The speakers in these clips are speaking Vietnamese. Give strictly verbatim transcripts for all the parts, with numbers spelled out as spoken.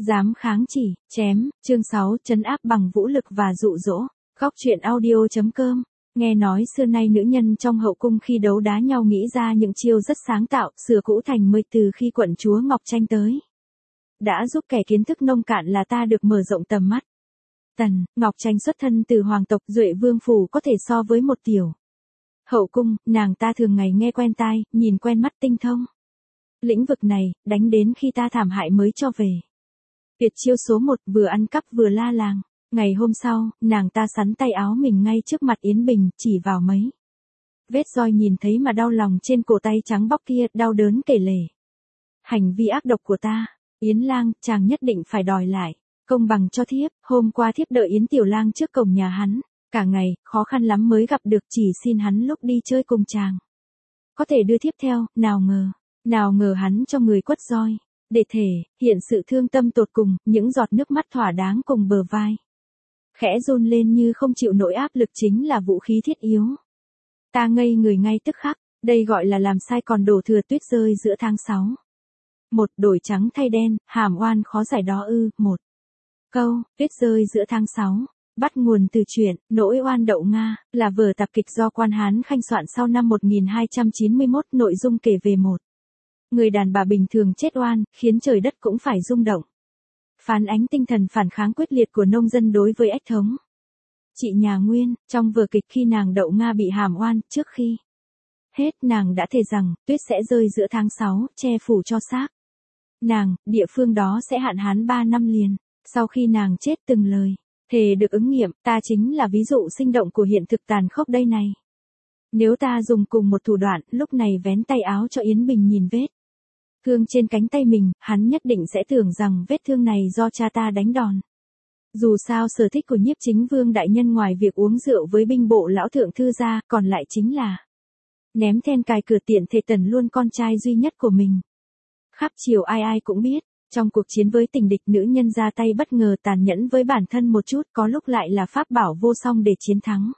Dám kháng chỉ, chém, chương sáu, trấn áp bằng vũ lực và dụ dỗ. Góc truyện audio.com. Nghe nói xưa nay nữ nhân trong hậu cung khi đấu đá nhau nghĩ ra những chiêu rất sáng tạo, sửa cũ thành mới từ khi quận chúa Ngọc Tranh tới. Đã giúp kẻ kiến thức nông cạn là ta được mở rộng tầm mắt. Tần, Ngọc Tranh xuất thân từ hoàng tộc Duệ Vương Phủ có thể so với một tiểu hậu cung, nàng ta thường ngày nghe quen tai, nhìn quen mắt tinh thông. Lĩnh vực này, đánh đến khi ta thảm hại mới cho về. Tuyệt chiêu số một, vừa ăn cắp vừa la làng. Ngày hôm sau, nàng ta sắn tay áo mình ngay trước mặt Yến Bình, chỉ vào mấy vết roi nhìn thấy mà đau lòng trên cổ tay trắng bóc kia, đau đớn kể lể. Hành vi ác độc của ta, Yến lang, chàng nhất định phải đòi lại công bằng cho thiếp. Hôm qua thiếp đợi Yến tiểu lang trước cổng nhà hắn, cả ngày, khó khăn lắm mới gặp được, chỉ xin hắn lúc đi chơi cùng chàng có thể đưa thiếp theo, nào ngờ, nào ngờ hắn cho người quất roi. Để thể hiện sự thương tâm tột cùng, những giọt nước mắt thỏa đáng cùng bờ vai khẽ run lên như không chịu nổi áp lực chính là vũ khí thiết yếu. Ta ngây người ngay tức khắc, đây gọi là làm sai còn đổ thừa tuyết rơi giữa tháng sáu. Một, đổi trắng thay đen, hàm oan khó giải đó ư. Một câu, tuyết rơi giữa tháng sáu, bắt nguồn từ truyện Nỗi oan đậu Nga, là vở tạp kịch do Quan Hán Khanh soạn sau năm một nghìn hai trăm chín mươi mốt. Nội dung kể về một người đàn bà bình thường chết oan, khiến trời đất cũng phải rung động. Phán ánh tinh thần phản kháng quyết liệt của nông dân đối với ách thống trị nhà Nguyên. Trong vở kịch khi nàng đậu Nga bị hàm oan, trước khi hết nàng đã thề rằng, tuyết sẽ rơi giữa tháng sáu, che phủ cho xác nàng, địa phương đó sẽ hạn hán ba năm liền. Sau khi nàng chết từng lời thề được ứng nghiệm, ta chính là ví dụ sinh động của hiện thực tàn khốc đây này. Nếu ta dùng cùng một thủ đoạn, lúc này vén tay áo cho Yến Bình nhìn vết thương trên cánh tay mình, hắn nhất định sẽ tưởng rằng vết thương này do cha ta đánh đòn. Dù sao sở thích của Nhiếp Chính Vương đại nhân ngoài việc uống rượu với binh bộ lão thượng thư ra, còn lại chính là ném then cài cửa tiện thể tần luôn con trai duy nhất của mình. Khắp triều ai ai cũng biết, trong cuộc chiến với tình địch nữ nhân ra tay bất ngờ tàn nhẫn với bản thân một chút, có lúc lại là pháp bảo vô song để chiến thắng.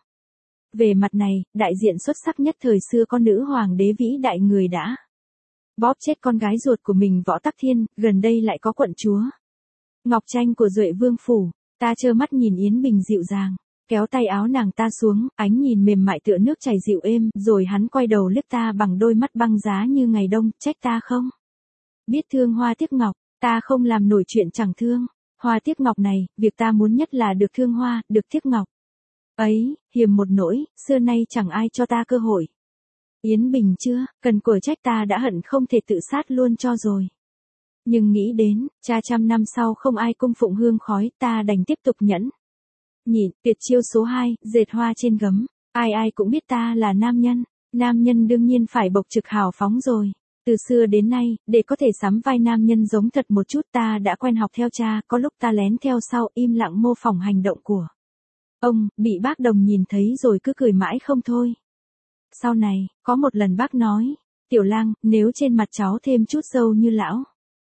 Về mặt này, đại diện xuất sắc nhất thời xưa con nữ hoàng đế vĩ đại người đã bóp chết con gái ruột của mình Võ Tắc Thiên, gần đây lại có quận chúa Ngọc Tranh của Duệ Vương Phủ. Ta trơ mắt nhìn Yến Bình dịu dàng kéo tay áo nàng ta xuống, ánh nhìn mềm mại tựa nước chảy dịu êm, rồi hắn quay đầu liếc ta bằng đôi mắt băng giá như ngày đông. Trách ta không biết thương hoa tiếc ngọc, ta không làm nổi chuyện chẳng thương hoa tiếc ngọc này, việc ta muốn nhất là được thương hoa, được tiếc ngọc ấy, hiềm một nỗi, xưa nay chẳng ai cho ta cơ hội. Yến Bình chưa cần của trách ta đã hận không thể tự sát luôn cho rồi. Nhưng nghĩ đến, cha trăm năm sau không ai cung phụng hương khói, ta đành tiếp tục nhẫn nhịn. Tuyệt chiêu số hai, dệt hoa trên gấm. Ai ai cũng biết ta là nam nhân, nam nhân đương nhiên phải bộc trực hào phóng rồi. Từ xưa đến nay, để có thể sắm vai nam nhân giống thật một chút ta đã quen học theo cha, có lúc ta lén theo sau im lặng mô phỏng hành động của ông, bị bác Đồng nhìn thấy rồi cứ cười mãi không thôi. Sau này, có một lần bác nói, tiểu lang, nếu trên mặt cháu thêm chút râu như lão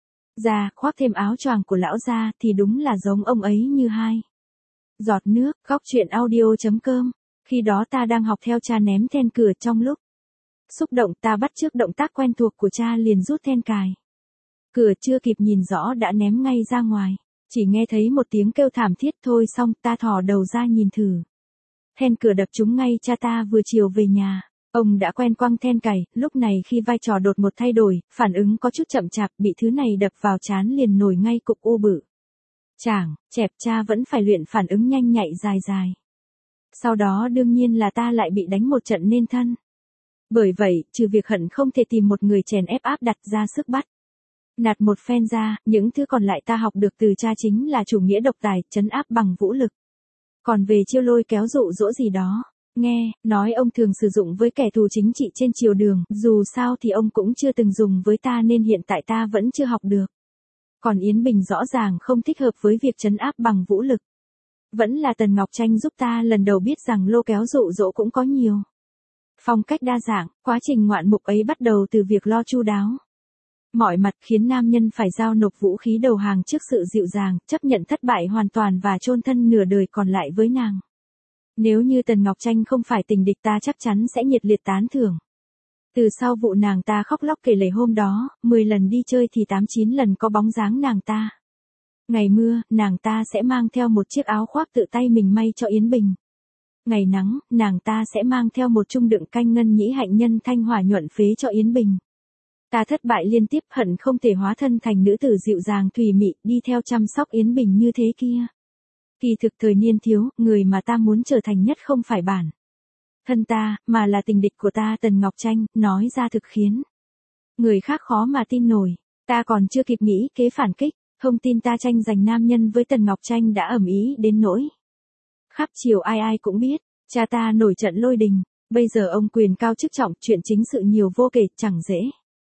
già, khoác thêm áo choàng của lão gia thì đúng là giống ông ấy như hai giọt nước. Góc truyện audio.com. Khi đó ta đang học theo cha ném then cửa, trong lúc xúc động ta bắt chước động tác quen thuộc của cha liền rút then cài cửa, chưa kịp nhìn rõ đã ném ngay ra ngoài. Chỉ nghe thấy một tiếng kêu thảm thiết thôi xong, ta thò đầu ra nhìn thử. Then cửa đập trúng ngay cha ta vừa chiều về nhà. Ông đã quen quăng then cài, lúc này khi vai trò đột một thay đổi, phản ứng có chút chậm chạp, bị thứ này đập vào trán liền nổi ngay cục u bự. Chảng, chẹp cha vẫn phải luyện phản ứng nhanh nhạy dài dài. Sau đó đương nhiên là ta lại bị đánh một trận nên thân. Bởi vậy, trừ việc hận không thể tìm một người chèn ép áp đặt ra sức bắt nạt một phen ra, những thứ còn lại ta học được từ cha chính là chủ nghĩa độc tài, trấn áp bằng vũ lực. Còn về chiêu lôi kéo dụ dỗ gì đó, nghe nói ông thường sử dụng với kẻ thù chính trị trên triều đường, dù sao thì ông cũng chưa từng dùng với ta nên hiện tại ta vẫn chưa học được. Còn Yến Bình rõ ràng không thích hợp với việc trấn áp bằng vũ lực. Vẫn là Tần Ngọc Tranh giúp ta lần đầu biết rằng lôi kéo dụ dỗ cũng có nhiều phong cách đa dạng. Quá trình ngoạn mục ấy bắt đầu từ việc lo chu đáo mọi mặt, khiến nam nhân phải giao nộp vũ khí đầu hàng trước sự dịu dàng, chấp nhận thất bại hoàn toàn và chôn thân nửa đời còn lại với nàng. Nếu như Tần Ngọc Tranh không phải tình địch ta chắc chắn sẽ nhiệt liệt tán thưởng. Từ sau vụ nàng ta khóc lóc kể lể hôm đó, mười lần đi chơi thì tám chín lần có bóng dáng nàng ta. Ngày mưa, nàng ta sẽ mang theo một chiếc áo khoác tự tay mình may cho Yến Bình. Ngày nắng, nàng ta sẽ mang theo một chung đựng canh ngân nhĩ hạnh nhân thanh hỏa nhuận phế cho Yến Bình. Ta thất bại liên tiếp, hận không thể hóa thân thành nữ tử dịu dàng thùy mị, đi theo chăm sóc Yến Bình như thế kia. Kỳ thực thời niên thiếu, người mà ta muốn trở thành nhất không phải bản thân ta, mà là tình địch của ta Tần Ngọc Tranh, nói ra thực khiến người khác khó mà tin nổi. Ta còn chưa kịp nghĩ kế phản kích, thông tin ta tranh giành nam nhân với Tần Ngọc Tranh đã ầm ĩ đến nỗi khắp triều ai ai cũng biết, cha ta nổi trận lôi đình, bây giờ ông quyền cao chức trọng, chuyện chính sự nhiều vô kể, chẳng dễ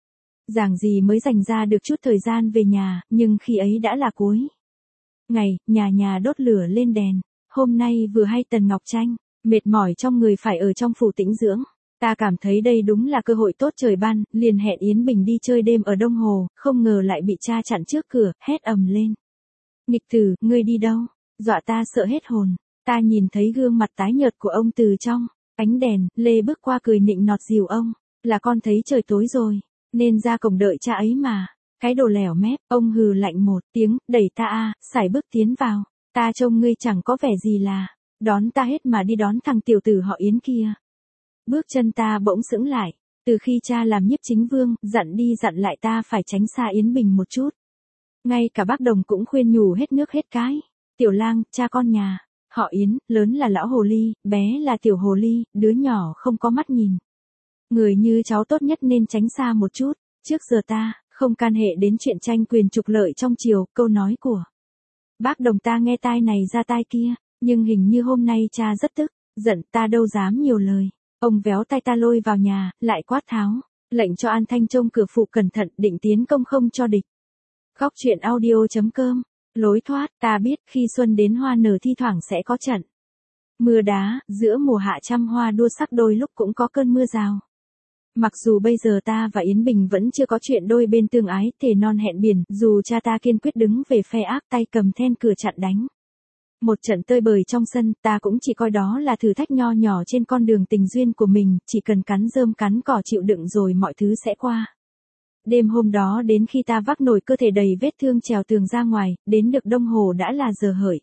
dàng gì mới dành ra được chút thời gian về nhà, nhưng khi ấy đã là cuối ngày, nhà nhà đốt lửa lên đèn. Hôm nay vừa hay Tần Ngọc Tranh mệt mỏi trong người phải ở trong phủ tĩnh dưỡng. Ta cảm thấy đây đúng là cơ hội tốt trời ban, liền hẹn Yến Bình đi chơi đêm ở Đông Hồ, không ngờ lại bị cha chặn trước cửa, hét ầm lên. Nghịch tử, ngươi đi đâu? Dọa ta sợ hết hồn. Ta nhìn thấy gương mặt tái nhợt của ông từ trong ánh đèn, Lê bước qua cười nịnh nọt dìu ông, là con thấy trời tối rồi, nên ra cổng đợi cha ấy mà. Cái đồ lẻo mép, ông hừ lạnh một tiếng, đẩy ta a, sải bước tiến vào. Ta trông ngươi chẳng có vẻ gì là đón ta hết mà đi đón thằng tiểu tử họ Yến kia. Bước chân ta bỗng sững lại, từ khi cha làm nhiếp chính vương, dặn đi dặn lại ta phải tránh xa Yến Bình một chút. Ngay cả bác Đồng cũng khuyên nhủ hết nước hết cái. Tiểu lang, cha con nhà họ Yến, lớn là lão hồ ly, bé là tiểu hồ ly, đứa nhỏ không có mắt nhìn. Người như cháu tốt nhất nên tránh xa một chút. Trước giờ ta không can hệ đến chuyện tranh quyền trục lợi trong triều, câu nói của bác Đồng ta nghe tai này ra tai kia, nhưng hình như hôm nay cha rất tức, giận, ta đâu dám nhiều lời. Ông véo tay ta lôi vào nhà, lại quát tháo, lệnh cho An Thanh trông cửa phụ cẩn thận, định tiến công không cho địch. Góc truyện audio chấm com, lối thoát, ta biết khi xuân đến hoa nở thi thoảng sẽ có trận mưa đá, giữa mùa hạ trăm hoa đua sắc đôi lúc cũng có cơn mưa rào. Mặc dù bây giờ ta và Yến Bình vẫn chưa có chuyện đôi bên tương ái, thề non hẹn biển, dù cha ta kiên quyết đứng về phe ác, tay cầm then cửa chặn đánh một trận tơi bời trong sân, ta cũng chỉ coi đó là thử thách nho nhỏ trên con đường tình duyên của mình, chỉ cần cắn rơm cắn cỏ chịu đựng rồi mọi thứ sẽ qua. Đêm hôm đó đến khi ta vác nổi cơ thể đầy vết thương trèo tường ra ngoài, đến được Đông Hồ đã là giờ hợi.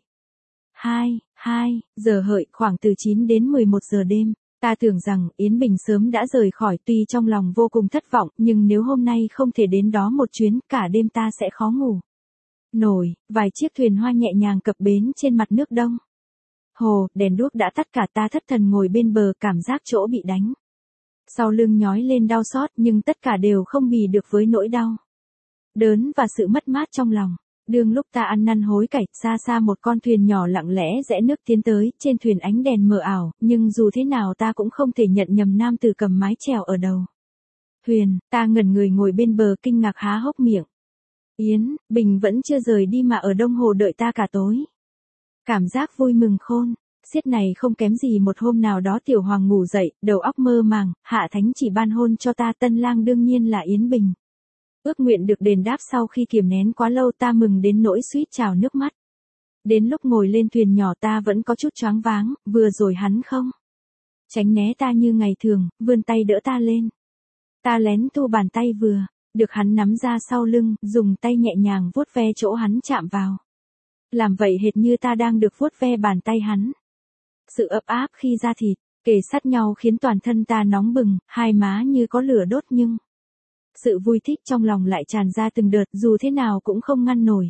Hai, hai, giờ hợi, khoảng từ chín đến mười một giờ đêm. Ta tưởng rằng Yến Bình sớm đã rời khỏi, tuy trong lòng vô cùng thất vọng, nhưng nếu hôm nay không thể đến đó một chuyến, cả đêm ta sẽ khó ngủ nổi. Vài chiếc thuyền hoa nhẹ nhàng cập bến trên mặt nước Đông Hồ, đèn đuốc đã tắt cả, ta thất thần ngồi bên bờ, cảm giác chỗ bị đánh sau lưng nhói lên đau xót, nhưng tất cả đều không bì được với nỗi đau đớn và sự mất mát trong lòng. Đương lúc ta ăn năn hối cải, xa xa một con thuyền nhỏ lặng lẽ rẽ nước tiến tới, trên thuyền ánh đèn mờ ảo, nhưng dù thế nào ta cũng không thể nhận nhầm nam tử cầm mái chèo ở đầu thuyền. Ta ngẩn người ngồi bên bờ kinh ngạc há hốc miệng. Yến Bình vẫn chưa rời đi mà ở Đông Hồ đợi ta cả tối. Cảm giác vui mừng khôn xiết này không kém gì một hôm nào đó tiểu hoàng ngủ dậy, đầu óc mơ màng, hạ thánh chỉ ban hôn cho ta, tân lang đương nhiên là Yến Bình. Ước nguyện được đền đáp sau khi kiềm nén quá lâu, ta mừng đến nỗi suýt trào nước mắt. Đến lúc ngồi lên thuyền nhỏ ta vẫn có chút choáng váng, vừa rồi hắn không tránh né ta như ngày thường, vươn tay đỡ ta lên. Ta lén thu bàn tay vừa được hắn nắm ra sau lưng, dùng tay nhẹ nhàng vuốt ve chỗ hắn chạm vào. Làm vậy hệt như ta đang được vuốt ve bàn tay hắn. Sự ấp áp khi da thịt kề sát nhau khiến toàn thân ta nóng bừng, hai má như có lửa đốt, nhưng sự vui thích trong lòng lại tràn ra từng đợt, dù thế nào cũng không ngăn nổi.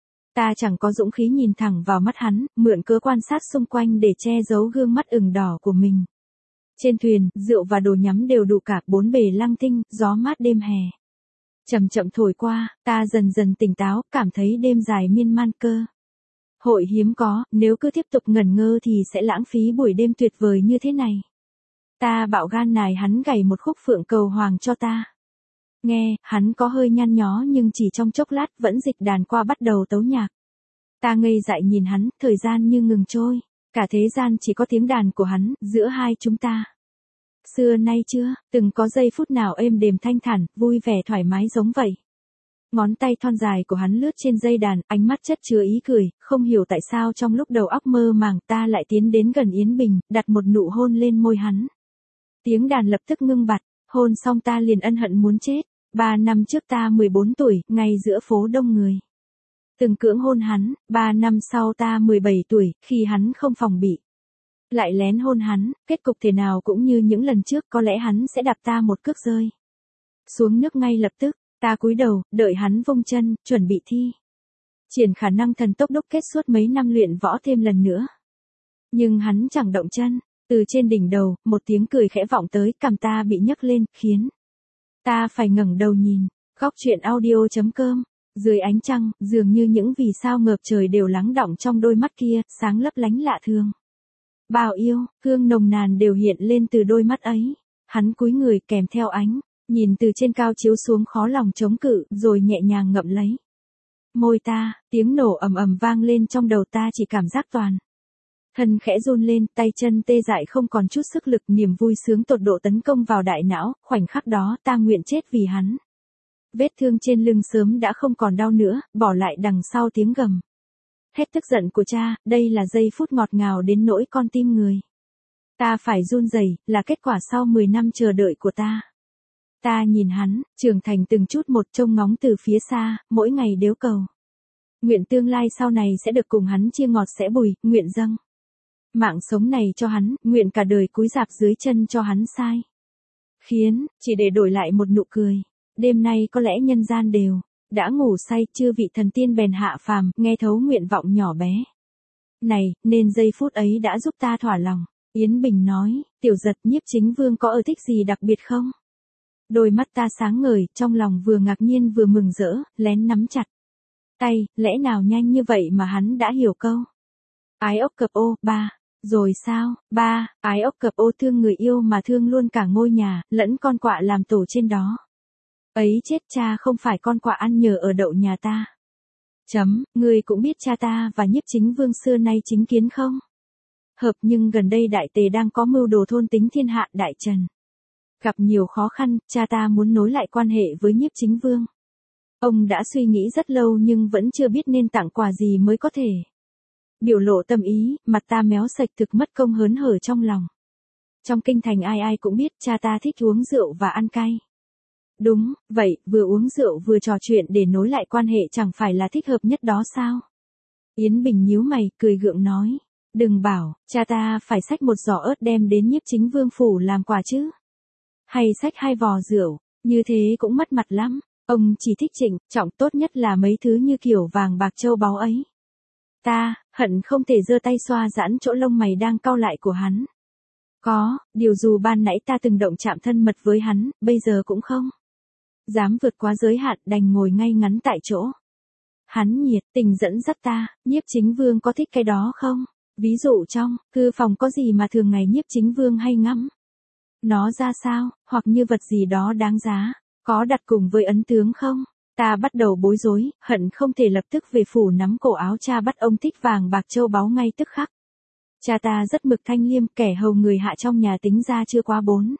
Ta chẳng có dũng khí nhìn thẳng vào mắt hắn, mượn cớ quan sát xung quanh để che giấu gương mắt ửng đỏ của mình. Trên thuyền, rượu và đồ nhắm đều đủ cả, bốn bề lăng thinh, gió mát đêm hè chậm chậm thổi qua, ta dần dần tỉnh táo, cảm thấy đêm dài miên man cơ hội hiếm có, nếu cứ tiếp tục ngẩn ngơ thì sẽ lãng phí buổi đêm tuyệt vời như thế này. Ta bạo gan nài hắn gảy một khúc Phượng Cầu Hoàng cho ta nghe, hắn có hơi nhăn nhó nhưng chỉ trong chốc lát vẫn dịch đàn qua bắt đầu tấu nhạc. Ta ngây dại nhìn hắn, thời gian như ngừng trôi, cả thế gian chỉ có tiếng đàn của hắn, giữa hai chúng ta. Xưa nay chưa, từng có giây phút nào êm đềm thanh thản, vui vẻ thoải mái giống vậy. Ngón tay thon dài của hắn lướt trên dây đàn, ánh mắt chất chứa ý cười, không hiểu tại sao trong lúc đầu óc mơ màng ta lại tiến đến gần Yến Bình, đặt một nụ hôn lên môi hắn. Tiếng đàn lập tức ngưng bặt, hôn xong ta liền ân hận muốn chết. Ba năm trước ta mười bốn tuổi, ngay giữa phố đông người. từng cưỡng hôn hắn, ba năm sau ta mười bảy tuổi, khi hắn không phòng bị. Lại lén hôn hắn, kết cục thế nào cũng như những lần trước, có lẽ hắn sẽ đạp ta một cước rơi xuống nước ngay lập tức, ta cúi đầu, đợi hắn vung chân, chuẩn bị thi triển khả năng thần tốc đúc kết suốt mấy năm luyện võ thêm lần nữa. Nhưng hắn chẳng động chân, từ trên đỉnh đầu, một tiếng cười khẽ vọng tới, cằm ta bị nhấc lên, khiến ta phải ngẩng đầu nhìn. Góc truyện audio chấm com. Dưới ánh trăng, dường như những vì sao ngợp trời đều lắng đọng trong đôi mắt kia, sáng lấp lánh lạ thường. Bao yêu, hương nồng nàn đều hiện lên từ đôi mắt ấy. Hắn cúi người kèm theo ánh, nhìn từ trên cao chiếu xuống khó lòng chống cự, rồi nhẹ nhàng ngậm lấy môi ta, tiếng nổ ầm ầm vang lên trong đầu ta, chỉ cảm giác toàn thân khẽ run lên, tay chân tê dại không còn chút sức lực, niềm vui sướng tột độ tấn công vào đại não, khoảnh khắc đó ta nguyện chết vì hắn. Vết thương trên lưng sớm đã không còn đau nữa, bỏ lại đằng sau tiếng gầm hét tức giận của cha, đây là giây phút ngọt ngào đến nỗi con tim người ta phải run rẩy, là kết quả sau mười năm chờ đợi của ta. Ta nhìn hắn, trưởng thành từng chút một, trông ngóng từ phía xa, mỗi ngày đếu cầu. Nguyện tương lai sau này sẽ được cùng hắn chia ngọt sẻ bùi, nguyện dâng mạng sống này cho hắn, nguyện cả đời cúi rạp dưới chân cho hắn sai khiến, chỉ để đổi lại một nụ cười. Đêm nay có lẽ nhân gian đều đã ngủ say, chư vị thần tiên bèn hạ phàm, nghe thấu nguyện vọng nhỏ bé này, nên giây phút ấy đã giúp ta thỏa lòng. Yến Bình nói, Tiểu Giật, Nhiếp Chính Vương có ưa thích gì đặc biệt không? Đôi mắt ta sáng ngời, trong lòng vừa ngạc nhiên vừa mừng rỡ, lén nắm chặt tay, lẽ nào nhanh như vậy mà hắn đã hiểu câu ái ốc cập ô, ba. Rồi sao, ba, ái ốc cập ô thương người yêu mà thương luôn cả ngôi nhà, lẫn con quạ làm tổ trên đó. Ấy chết, cha không phải con quạ ăn nhờ ở đậu nhà ta. Chấm, ngươi cũng biết cha ta và Nhiếp Chính Vương xưa nay chính kiến không? Hợp, nhưng gần đây đại tề đang có mưu đồ thôn tính thiên hạ, đại trần gặp nhiều khó khăn, cha ta muốn nối lại quan hệ với Nhiếp Chính Vương. Ông đã suy nghĩ rất lâu nhưng vẫn chưa biết nên tặng quà gì mới có thể biểu lộ tâm ý, mặt ta méo sạch, thực mất công hớn hở trong lòng. Trong kinh thành ai ai cũng biết cha ta thích uống rượu và ăn cay. Đúng, vậy, vừa uống rượu vừa trò chuyện để nối lại quan hệ chẳng phải là thích hợp nhất đó sao? Yến Bình nhíu mày, cười gượng nói, đừng bảo, cha ta phải xách một giỏ ớt đem đến Nhiếp Chính Vương phủ làm quà chứ. Hay xách hai vò rượu, như thế cũng mất mặt lắm, ông chỉ thích trịnh trọng, tốt nhất là mấy thứ như kiểu vàng bạc châu báu ấy. Ta, hận không thể giơ tay xoa giãn chỗ lông mày đang cau lại của hắn. Có, điều dù ban nãy ta từng động chạm thân mật với hắn, bây giờ cũng không dám vượt quá giới hạn, đành ngồi ngay ngắn tại chỗ. Hắn nhiệt tình dẫn dắt ta, Nhiếp Chính Vương có thích cái đó không? Ví dụ trong thư phòng có gì mà thường ngày Nhiếp Chính Vương hay ngắm nó ra sao, hoặc như vật gì đó đáng giá, có đặt cùng với ấn tướng không? Ta bắt đầu bối rối, hận không thể lập tức về phủ nắm cổ áo cha bắt ông thích vàng bạc châu báu ngay tức khắc. Cha ta rất mực thanh liêm, kẻ hầu người hạ trong nhà tính ra chưa quá bốn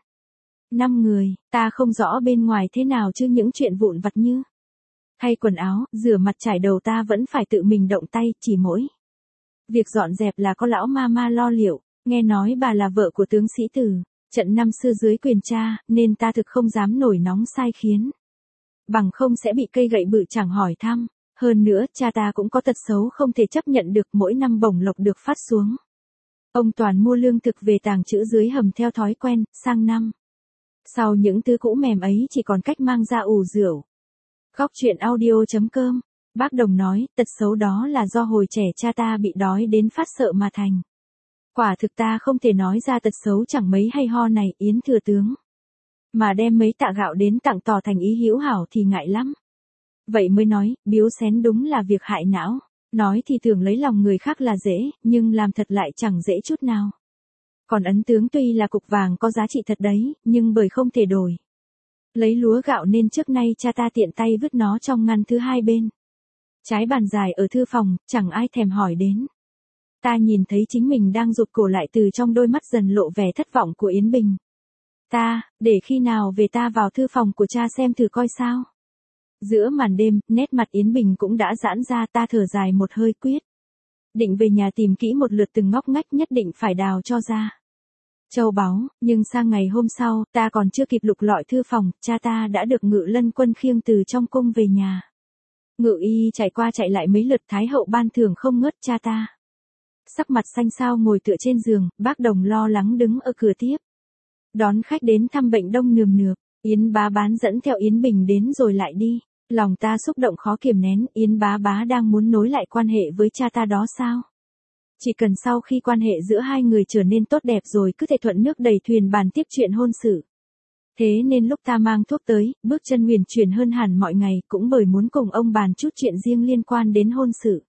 năm người, ta không rõ bên ngoài thế nào chứ những chuyện vụn vặt như thay quần áo, rửa mặt trải đầu ta vẫn phải tự mình động tay, chỉ mỗi việc dọn dẹp là có lão ma ma lo liệu. Nghe nói bà là vợ của tướng sĩ Tử, trận năm xưa dưới quyền cha, nên ta thực không dám nổi nóng sai khiến. Bằng không sẽ bị cây gậy bự chẳng hỏi thăm. Hơn nữa, cha ta cũng có tật xấu không thể chấp nhận được, mỗi năm bổng lộc được phát xuống. Ông toàn mua lương thực về tàng trữ dưới hầm theo thói quen, sang năm sau những thứ cũ mềm ấy chỉ còn cách mang ra ủ rượu. Góc truyện audio chấm com. Bác Đồng nói, tật xấu đó là do hồi trẻ cha ta bị đói đến phát sợ mà thành. Quả thực ta không thể nói ra tật xấu chẳng mấy hay ho này, Yến thừa tướng mà đem mấy tạ gạo đến tặng tỏ thành ý hữu hảo thì ngại lắm. Vậy mới nói, biếu xén đúng là việc hại não. Nói thì tưởng lấy lòng người khác là dễ, nhưng làm thật lại chẳng dễ chút nào. Còn ấn tướng tuy là cục vàng có giá trị thật đấy, nhưng bởi không thể đổi lấy lúa gạo nên trước nay cha ta tiện tay vứt nó trong ngăn thứ hai bên trái bàn dài ở thư phòng, chẳng ai thèm hỏi đến. Ta nhìn thấy chính mình đang rụt cổ lại, từ trong đôi mắt dần lộ vẻ thất vọng của Yến Bình. Ta, để khi nào về ta vào thư phòng của cha xem thử coi sao. Giữa màn đêm, nét mặt Yến Bình cũng đã giãn ra, ta thở dài một hơi quyết định về nhà tìm kỹ một lượt từng ngóc ngách, nhất định phải đào cho ra châu báu. Nhưng sang ngày hôm sau, ta còn chưa kịp lục lọi thư phòng, cha ta đã được Ngự Lân Quân khiêng từ trong cung về nhà. Ngự y chạy qua chạy lại mấy lượt Thái hậu ban thưởng không ngớt cha ta. Sắc mặt xanh xao ngồi tựa trên giường, bác Đồng lo lắng đứng ở cửa tiếp. Đón khách đến thăm bệnh đông nườm nượp, Yến bá bán dẫn theo Yến Bình đến rồi lại đi. Lòng ta xúc động khó kiềm nén, Yến bá bá đang muốn nối lại quan hệ với cha ta đó sao? Chỉ cần sau khi quan hệ giữa hai người trở nên tốt đẹp rồi cứ thể thuận nước đẩy thuyền bàn tiếp chuyện hôn sự. Thế nên lúc ta mang thuốc tới, bước chân huyền chuyển hơn hẳn mọi ngày cũng bởi muốn cùng ông bàn chút chuyện riêng liên quan đến hôn sự.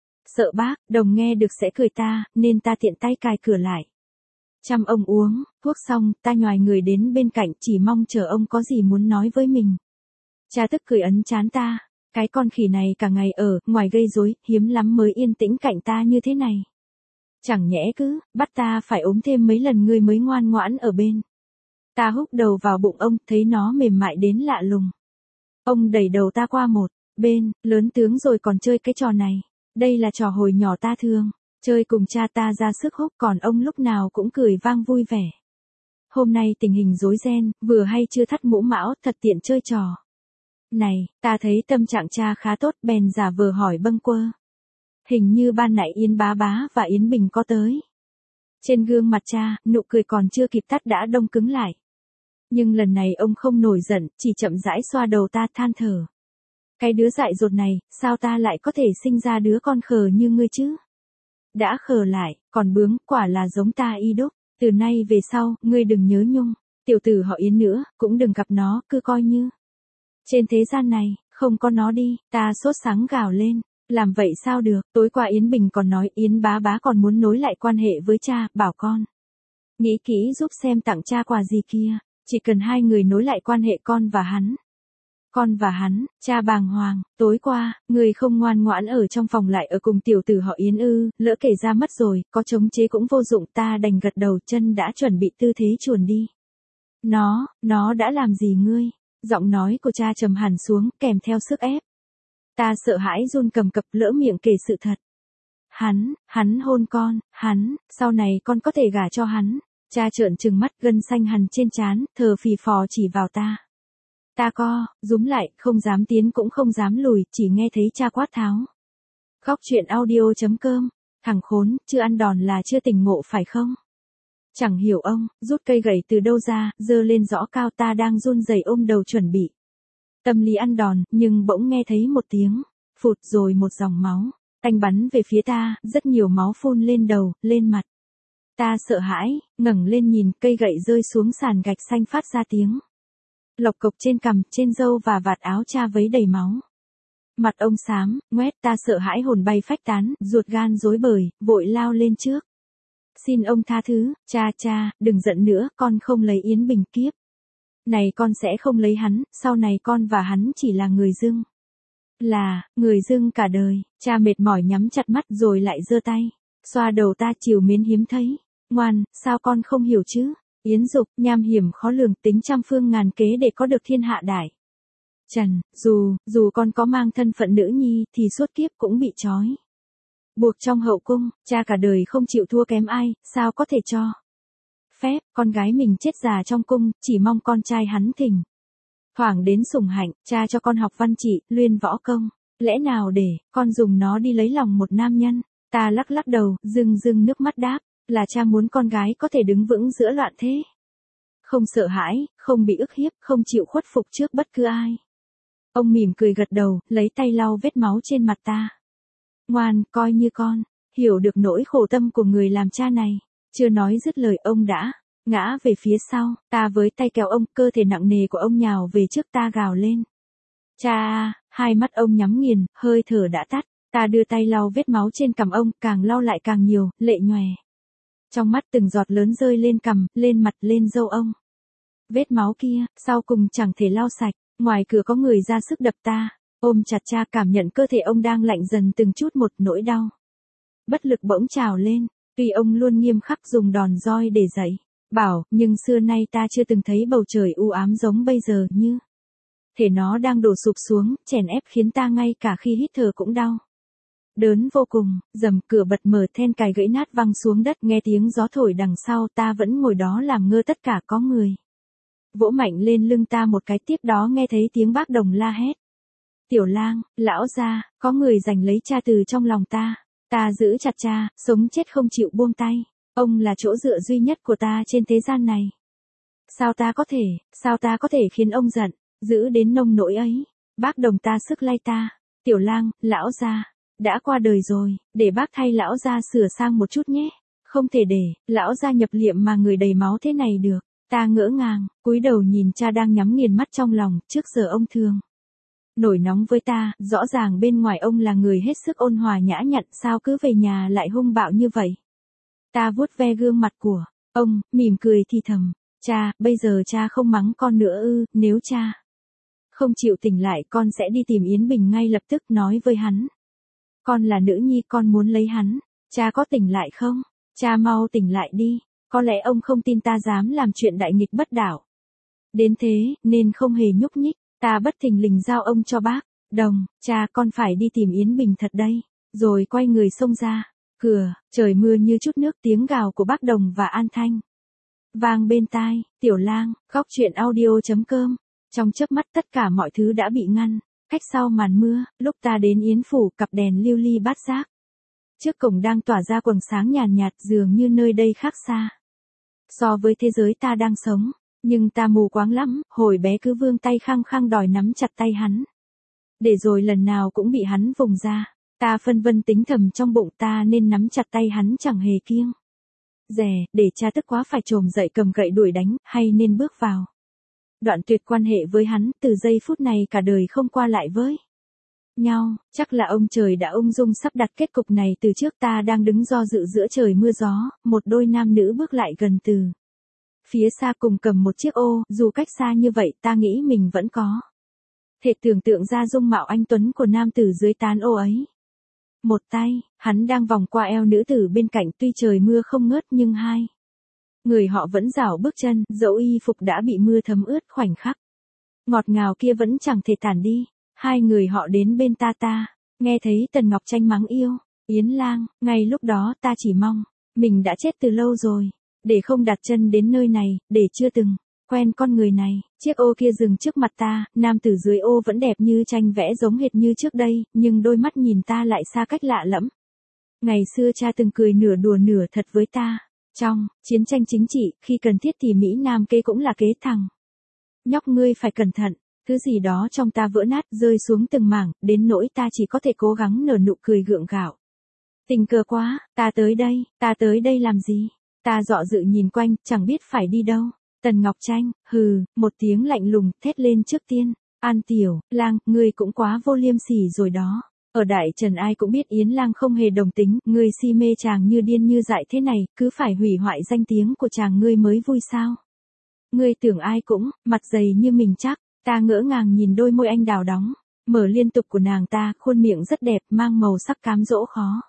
Sợ bác, Đồng nghe được sẽ cười ta, nên ta tiện tay cài cửa lại. Chăm ông uống, thuốc xong, ta nhoài người đến bên cạnh chỉ mong chờ ông có gì muốn nói với mình. Cha tức cười ấn chán ta, cái con khỉ này cả ngày ở, ngoài gây rối, hiếm lắm mới yên tĩnh cạnh ta như thế này. Chẳng nhẽ cứ, bắt ta phải ốm thêm mấy lần ngươi mới ngoan ngoãn ở bên. Ta húc đầu vào bụng ông, thấy nó mềm mại đến lạ lùng. Ông đẩy đầu ta qua một bên, lớn tướng rồi còn chơi cái trò này. Đây là trò hồi nhỏ ta thường chơi cùng cha ta ra sức húc, còn ông lúc nào cũng cười vang vui vẻ. Hôm nay tình hình rối ren, vừa hay chưa thắt mũ mão, thật tiện chơi trò này. Ta thấy tâm trạng cha khá tốt, bèn giả vờ hỏi bâng quơ. Hình như ban nãy Yến bá bá và Yến Bình có tới. Trên gương mặt cha, nụ cười còn chưa kịp tắt đã đông cứng lại. Nhưng lần này ông không nổi giận, chỉ chậm rãi xoa đầu ta than thở. Cái đứa dại dột này, sao ta lại có thể sinh ra đứa con khờ như ngươi chứ? Đã khờ lại, còn bướng, quả là giống ta y đúc. Từ nay về sau, ngươi đừng nhớ nhung, tiểu tử họ Yến nữa, cũng đừng gặp nó, cứ coi như trên thế gian này, không có nó đi. Ta sốt sáng gào lên. Làm vậy sao được, tối qua Yến Bình còn nói Yến bá bá còn muốn nối lại quan hệ với cha, bảo con nghĩ kỹ giúp xem tặng cha quà gì kia, chỉ cần hai người nối lại quan hệ con và hắn. Con và hắn, cha bàng hoàng, tối qua, người không ngoan ngoãn ở trong phòng lại ở cùng tiểu tử họ Yến ư, lỡ kể ra mất rồi, có chống chế cũng vô dụng, ta đành gật đầu, chân đã chuẩn bị tư thế chuồn đi. Nó, nó đã làm gì ngươi? Giọng nói của cha trầm hẳn xuống, kèm theo sức ép. Ta sợ hãi run cầm cập lỡ miệng kể sự thật. Hắn, hắn hôn con, hắn, sau này con có thể gả cho hắn. Cha trợn trừng mắt, gân xanh hằn trên trán, thờ phì phò chỉ vào ta. Ta co, rúm lại, không dám tiến cũng không dám lùi, chỉ nghe thấy cha quát tháo. Khóc chuyện audio chấm com, thằng khốn, chưa ăn đòn là chưa tỉnh ngộ phải không? Chẳng hiểu ông, rút cây gậy từ đâu ra, giơ lên rõ cao, ta đang run rẩy ôm đầu chuẩn bị tâm lý ăn đòn, nhưng bỗng nghe thấy một tiếng phụt rồi một dòng máu tanh bắn về phía ta, rất nhiều máu phun lên đầu, lên mặt. Ta sợ hãi, ngẩng lên nhìn, cây gậy rơi xuống sàn gạch xanh phát ra tiếng lộc cộc trên cằm, trên râu và vạt áo cha vấy đầy máu. Mặt ông xám, ngoét, ta sợ hãi hồn bay phách tán, ruột gan rối bời, vội lao lên trước. Xin ông tha thứ, cha cha, đừng giận nữa, con không lấy Yến Bình kiếp này, con sẽ không lấy hắn, sau này con và hắn chỉ là người dưng. Là, người dưng cả đời. Cha mệt mỏi nhắm chặt mắt rồi lại giơ tay xoa đầu ta, chiều mến hiếm thấy. Ngoan, sao con không hiểu chứ? Yến dục, nham hiểm khó lường, tính trăm phương ngàn kế để có được thiên hạ đại trần, dù, dù con có mang thân phận nữ nhi, thì suốt kiếp cũng bị trói buộc trong hậu cung, cha cả đời không chịu thua kém ai, sao có thể cho phép con gái mình chết già trong cung, chỉ mong con trai hắn thỉnh thoảng đến sủng hạnh. Cha cho con học văn trị, luyện võ công, lẽ nào để con dùng nó đi lấy lòng một nam nhân? Ta lắc lắc đầu, rưng rưng nước mắt đáp, là cha muốn con gái có thể đứng vững giữa loạn thế, không sợ hãi, không bị ức hiếp, không chịu khuất phục trước bất cứ ai. Ông mỉm cười gật đầu, lấy tay lau vết máu trên mặt ta. Ngoan, coi như con hiểu được nỗi khổ tâm của người làm cha này. Chưa nói dứt lời, ông đã ngã về phía sau. Ta với tay kéo ông, cơ thể nặng nề của ông nhào về trước, ta gào lên. Cha à, hai mắt ông nhắm nghiền, hơi thở đã tắt. Ta đưa tay lau vết máu trên cằm ông, càng lau lại càng nhiều, lệ nhòe. Trong mắt từng giọt lớn rơi lên cằm, lên mặt, lên râu ông. Vết máu kia, sau cùng chẳng thể lau sạch. Ngoài cửa có người ra sức đập ta. Ôm chặt cha, cảm nhận cơ thể ông đang lạnh dần từng chút một, nỗi đau bất lực bỗng trào lên. Tuy ông luôn nghiêm khắc dùng đòn roi để dạy bảo, nhưng xưa nay ta chưa từng thấy bầu trời u ám giống bây giờ, như thể nó đang đổ sụp xuống, chèn ép khiến ta ngay cả khi hít thở cũng đau đớn vô cùng. Rầm, cửa bật mở, then cài gãy nát văng xuống đất, nghe tiếng gió thổi đằng sau, ta vẫn ngồi đó làm ngơ, tất cả có người vỗ mạnh lên lưng ta một cái, tiếp đó nghe thấy tiếng bác Đồng la hét. Tiểu Lang, lão gia, có người giành lấy cha từ trong lòng ta. Ta giữ chặt cha, sống chết không chịu buông tay. Ông là chỗ dựa duy nhất của ta trên thế gian này. Sao ta có thể, sao ta có thể khiến ông giận, giữ đến nông nỗi ấy. Bác Đồng ta sức lay ta. Tiểu Lang, lão gia, đã qua đời rồi, để bác thay lão gia sửa sang một chút nhé. Không thể để, lão gia nhập liệm mà người đầy máu thế này được. Ta ngỡ ngàng, cúi đầu nhìn cha đang nhắm nghiền mắt trong lòng, trước giờ ông thường nổi nóng với ta, rõ ràng bên ngoài ông là người hết sức ôn hòa nhã nhặn, sao cứ về nhà lại hung bạo như vậy. Ta vuốt ve gương mặt của ông, mỉm cười thì thầm, cha, bây giờ cha không mắng con nữa ư, nếu cha không chịu tỉnh lại con sẽ đi tìm Yến Bình ngay lập tức, nói với hắn. Con là nữ nhi, con muốn lấy hắn, cha có tỉnh lại không? Cha mau tỉnh lại đi, có lẽ ông không tin ta dám làm chuyện đại nghịch bất đạo. Đến thế, nên không hề nhúc nhích, ta bất thình lình giao ông cho bác Đồng, cha con phải đi tìm Yến Bình thật đây, rồi quay người xông ra, cửa, trời mưa như chút nước, tiếng gào của bác Đồng và An Thanh vang bên tai. Tiểu Lang, góc truyện audio.com. Trong chớp mắt tất cả mọi thứ đã bị ngăn cách sau màn mưa. Lúc ta đến Yến phủ, cặp đèn lưu ly bát giác trước cổng đang tỏa ra quầng sáng nhàn nhạt, dường như nơi đây khác xa so với thế giới ta đang sống. Nhưng ta mù quáng lắm, hồi bé cứ vươn tay khăng khăng đòi nắm chặt tay hắn, để rồi lần nào cũng bị hắn vùng ra. Ta phân vân tính thầm trong bụng, ta nên nắm chặt tay hắn chẳng hề kiêng dè, để cha tức quá phải trồm dậy cầm gậy đuổi đánh, hay nên bước vào đoạn tuyệt quan hệ với hắn, từ giây phút này cả đời không qua lại với nhau. Chắc là ông trời đã ung dung sắp đặt kết cục này từ trước. Ta đang đứng do dự giữa trời mưa gió, một đôi nam nữ bước lại gần từ phía xa cùng cầm một chiếc ô. Dù cách xa như vậy, ta nghĩ mình vẫn có thể tưởng tượng ra dung mạo anh tuấn của nam tử dưới tán ô ấy. Một tay, hắn đang vòng qua eo nữ tử bên cạnh, tuy trời mưa không ngớt nhưng hai người họ vẫn rảo bước chân, dẫu y phục đã bị mưa thấm ướt. Khoảnh khắc ngọt ngào kia vẫn chẳng thể tản đi. Hai người họ đến bên ta ta, nghe thấy Tần Ngọc Tranh mắng yêu Yến Lang, ngay lúc đó ta chỉ mong mình đã chết từ lâu rồi, để không đặt chân đến nơi này, để chưa từng quen con người này. Chiếc ô kia dừng trước mặt ta, nam tử dưới ô vẫn đẹp như tranh vẽ, giống hệt như trước đây, nhưng đôi mắt nhìn ta lại xa cách lạ lẫm. Ngày xưa cha từng cười nửa đùa nửa thật với ta. Trong chiến tranh chính trị, khi cần thiết thì Mỹ Nam kế cũng là kế thằng nhóc ngươi phải cẩn thận. Thứ gì đó trong ta vỡ nát, rơi xuống từng mảng, đến nỗi ta chỉ có thể cố gắng nở nụ cười gượng gạo. Tình cờ quá, ta tới đây, ta tới đây làm gì? Ta dọ dự nhìn quanh, chẳng biết phải đi đâu. Tần Ngọc Tranh, hừ, một tiếng lạnh lùng, thét lên trước tiên. An Tiểu Lang, ngươi cũng quá vô liêm sỉ rồi đó. Ở Đại Trần ai cũng biết Yến Lang không hề đồng tính, ngươi si mê chàng như điên như dại thế này, cứ phải hủy hoại danh tiếng của chàng ngươi mới vui sao? Ngươi tưởng ai cũng mặt dày như mình chắc? Ta ngỡ ngàng nhìn đôi môi anh đào đóng mở liên tục của nàng ta, khuôn miệng rất đẹp, mang màu sắc cám dỗ khó